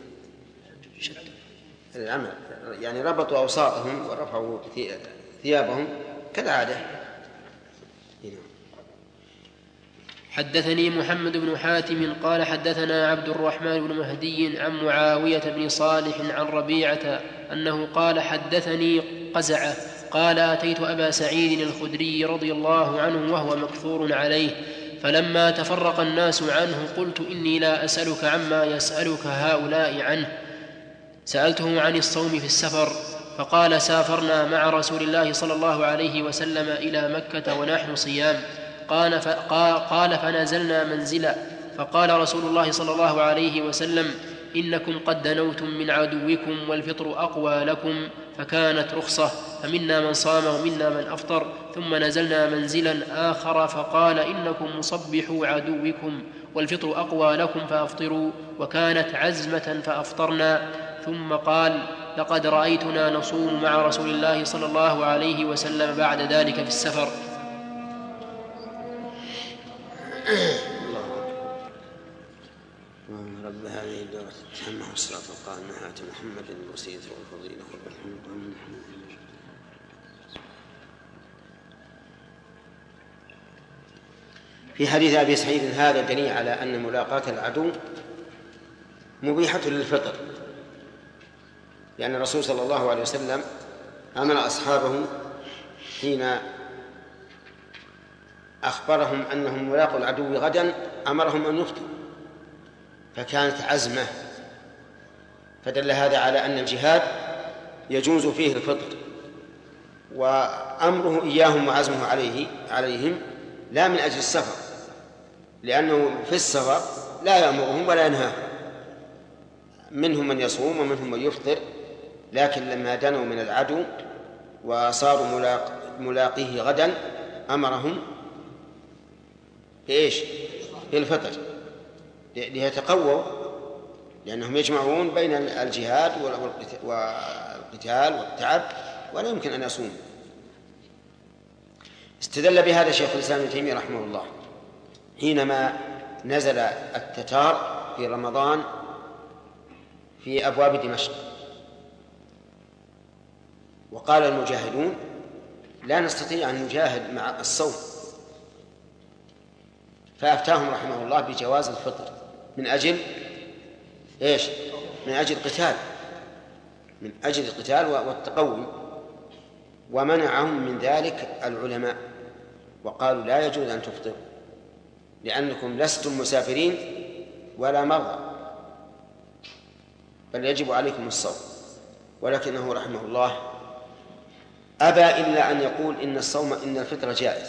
العمل، يعني ربطوا أوساطهم ورفعوا ثيابهم كالعادة. حدثني محمد بن حاتم قال: حدثنا عبد الرحمن بن مهدي عن معاوية بن صالح عن ربيعة أنه قال: حدثني قزعة قال: أتيت أبا سعيد الخدري رضي الله عنه وهو مكثور عليه، فلما تفرق الناس عنه قلت: إني لا أسألك عما يسألك هؤلاء عنه. سألته عن الصوم في السفر، فقال: سافرنا مع رسول الله صلى الله عليه وسلم إلى مكة ونحن صيام. قال: فنزلنا منزلا، فقال رسول الله صلى الله عليه وسلم: إنكم قد دنوتم من عدوكم والفطر أقوى لكم، فكانت رخصة، فمنا من صام ومنا من أفطر. ثم نزلنا منزلا آخر فقال: إنكم مصبحوا عدوكم والفطر أقوى لكم فأفطروا، وكانت عزمة فأفطرنا. ثم قال: لقد رأيتنا نصوم مع رسول الله صلى الله عليه وسلم بعد ذلك في السفر. رب هذه الدورة تتحمل الصلاة والقائمة آت محمد الوسيلة والفضيلة والحمد. في حديث أبي سعيد هذا دليل على أن ملاقاة العدو مبيحة للفطر، لأن الرسول صلى الله عليه وسلم أمر أصحابه حين أخبرهم أنهم ملاقوا العدو غدا أمرهم أن يفطروا، فكانت عزمة، فدل هذا على أن الجهاد يجوز فيه الفطر، وأمره إياهم وعزمه عليهم لا من أجل السفر، لأنه في السفر لا يأمرهم ولا ينهاهم، منهم من يصوم ومنهم من يفطر، لكن لما دنوا من العدو وصاروا ملاقيه غدا أمرهم بإيش؟ بالفطر، ليتقووا، لأنهم يجمعون بين الجهاد والقتال والتعب ولا يمكن أن يصوم. استدل بهذا شيخ الإسلام ابن تيمية رحمه الله حينما نزل التتار في رمضان في أبواب دمشق، وقال المجاهدون: لا نستطيع أن نجاهد مع الصوم، فأفتاهم رحمه الله بجواز الفطر من أجل إيش؟ من أجل القتال والتقوي، ومنعهم من ذلك العلماء وقالوا: لا يجوز أن تفطروا لأنكم لستم مسافرين ولا مرضى، بل يجب عليكم الصوم. ولكنه رحمه الله أبى إلا أن يقول إن الفطر جائز،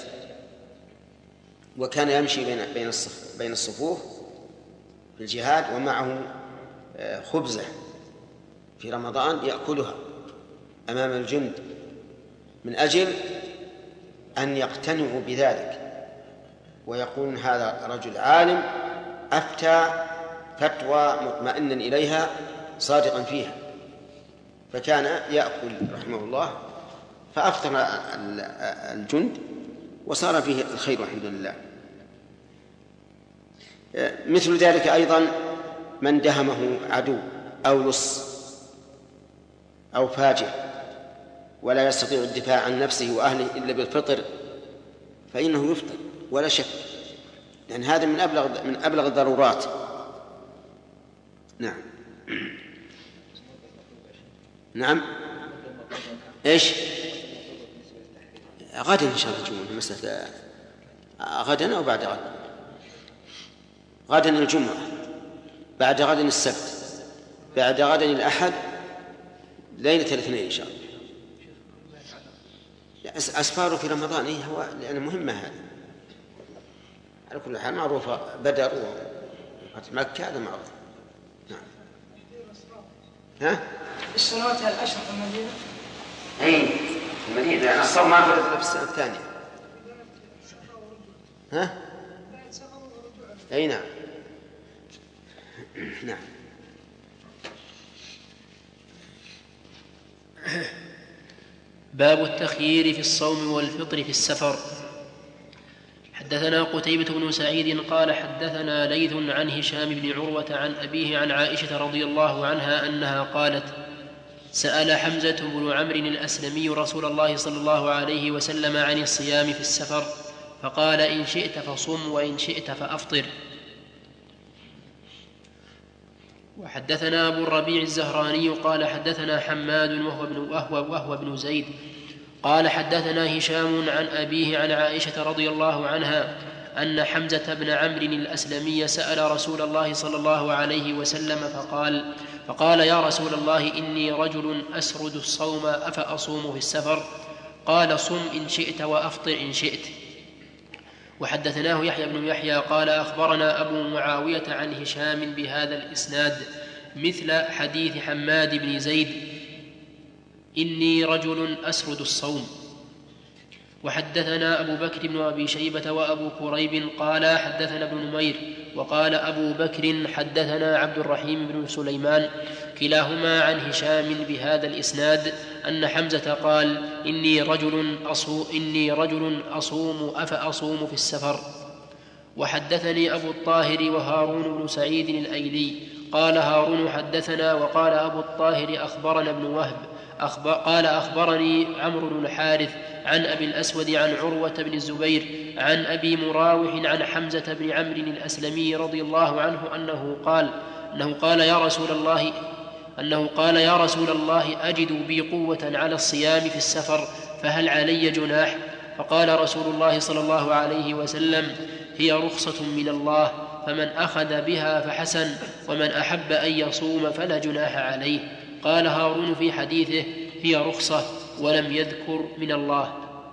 وكان يمشي بين الصفوف في الجهاد ومعه خبزة في رمضان يأكلها أمام الجند من أجل أن يقتنعوا بذلك، ويقولون: هذا رجل عالم أفتى فتوى مطمئنا إليها صادقا فيها. فكان يأكل رحمه الله، فأفطر الجند وصار فيه الخير والحمد لله. مثل ذلك أيضا من دهمه عدو أو لص أو فاجر ولا يستطيع الدفاع عن نفسه وأهله إلا بالفطر، فإنه يفطر ولا شك، لأن هذا من أبلغ الضرورات. نعم إيش؟ غدا إن شاء الله الجمعة، مسألة غدا أو بعد غد. غدا الجمعة، بعد غد السبت، بعد غد الأحد، ليلة الاثنين إن شاء الله. أسفاره في رمضان إيه هو، لأن مهمة هذا على كل حال، معروفة بدر وفتح مكة هذا معروف. نعم. ها؟ السنوات العشر في المدينة؟ أي في المدينة، لأن الصوم ما فرض في السنة الثانية. ها؟ أي نعم. نعم. باب التخيير في الصوم والفطر في السفر. حدثنا قتيبة بن سعيد قال حدثنا ليث عن هشام بن عروة عن أبيه عن عائشة رضي الله عنها أنها قالت: سأل حمزة بن عمرو الأسلمي رسول الله صلى الله عليه وسلم عن الصيام في السفر، فقال: إن شئت فصم وإن شئت فأفطر. وحدثنا أبو الربيع الزهراني قال حدثنا حماد وهو ابن زيد قال حدثنا هشام عن أبيه عن عائشة رضي الله عنها أن حمزة بن عمرو الأسلمي سأل رسول الله صلى الله عليه وسلم فقال: يا رسول الله، إني رجل أسرد الصوم أفأصوم في السفر؟ قال: صم إن شئت وأفطر إن شئت. وحدثناه يحيى بن يحيى قال أخبرنا أبو معاوية عن هشام بهذا الإسناد مثل حديث حماد بن زيد: إني رجل أسرد الصوم. وحدثنا أبو بكر بن أبي شيبة وأبو كريب قال حدثنا ابن نمير، وقال أبو بكر حدثنا عبد الرحيم بن سليمان، كلاهما عن هشام بهذا الإسناد أن حمزة قال: إني رجل أصوم أفأصوم في السفر. وحدثني أبو الطاهر وهارون بن سعيد الأيلي قال هارون حدثنا، وقال أبو الطاهر أخبرنا ابن وهب قال أخبرني عمرو بن الحارث عن أبي الأسود عن عروة بن الزبير عن أبي مراوح عن حمزة بن عمرو الأسلمي رضي الله عنه أنه قال يا رسول الله أجد بي قوة على الصيام في السفر، فهل علي جناح؟ فقال رسول الله صلى الله عليه وسلم: هي رخصة من الله، فمن أخذ بها فحسن، ومن أحب أن يصوم فلا جناح عليه. قال هارون في حديثه: هي رخصة، ولم يذكر من الله.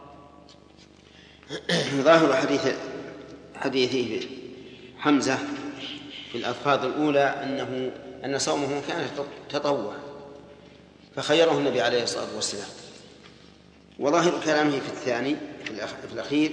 ظاهر حديث حمزة في الألفاظ الأولى أن صومه كان تطوع، فخيره النبي عليه الصلاة والسلام. وظاهر كلامه في الثاني في الأخير: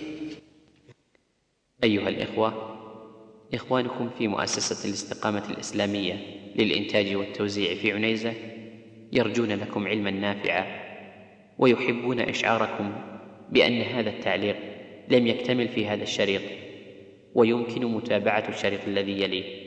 أيها الإخوة، إخوانكم في مؤسسة الاستقامة الإسلامية للإنتاج والتوزيع في عنيزة يرجون لكم علما نافعا، ويحبون إشعاركم بأن هذا التعليق لم يكتمل في هذا الشريط، ويمكن متابعة الشريط الذي يليه.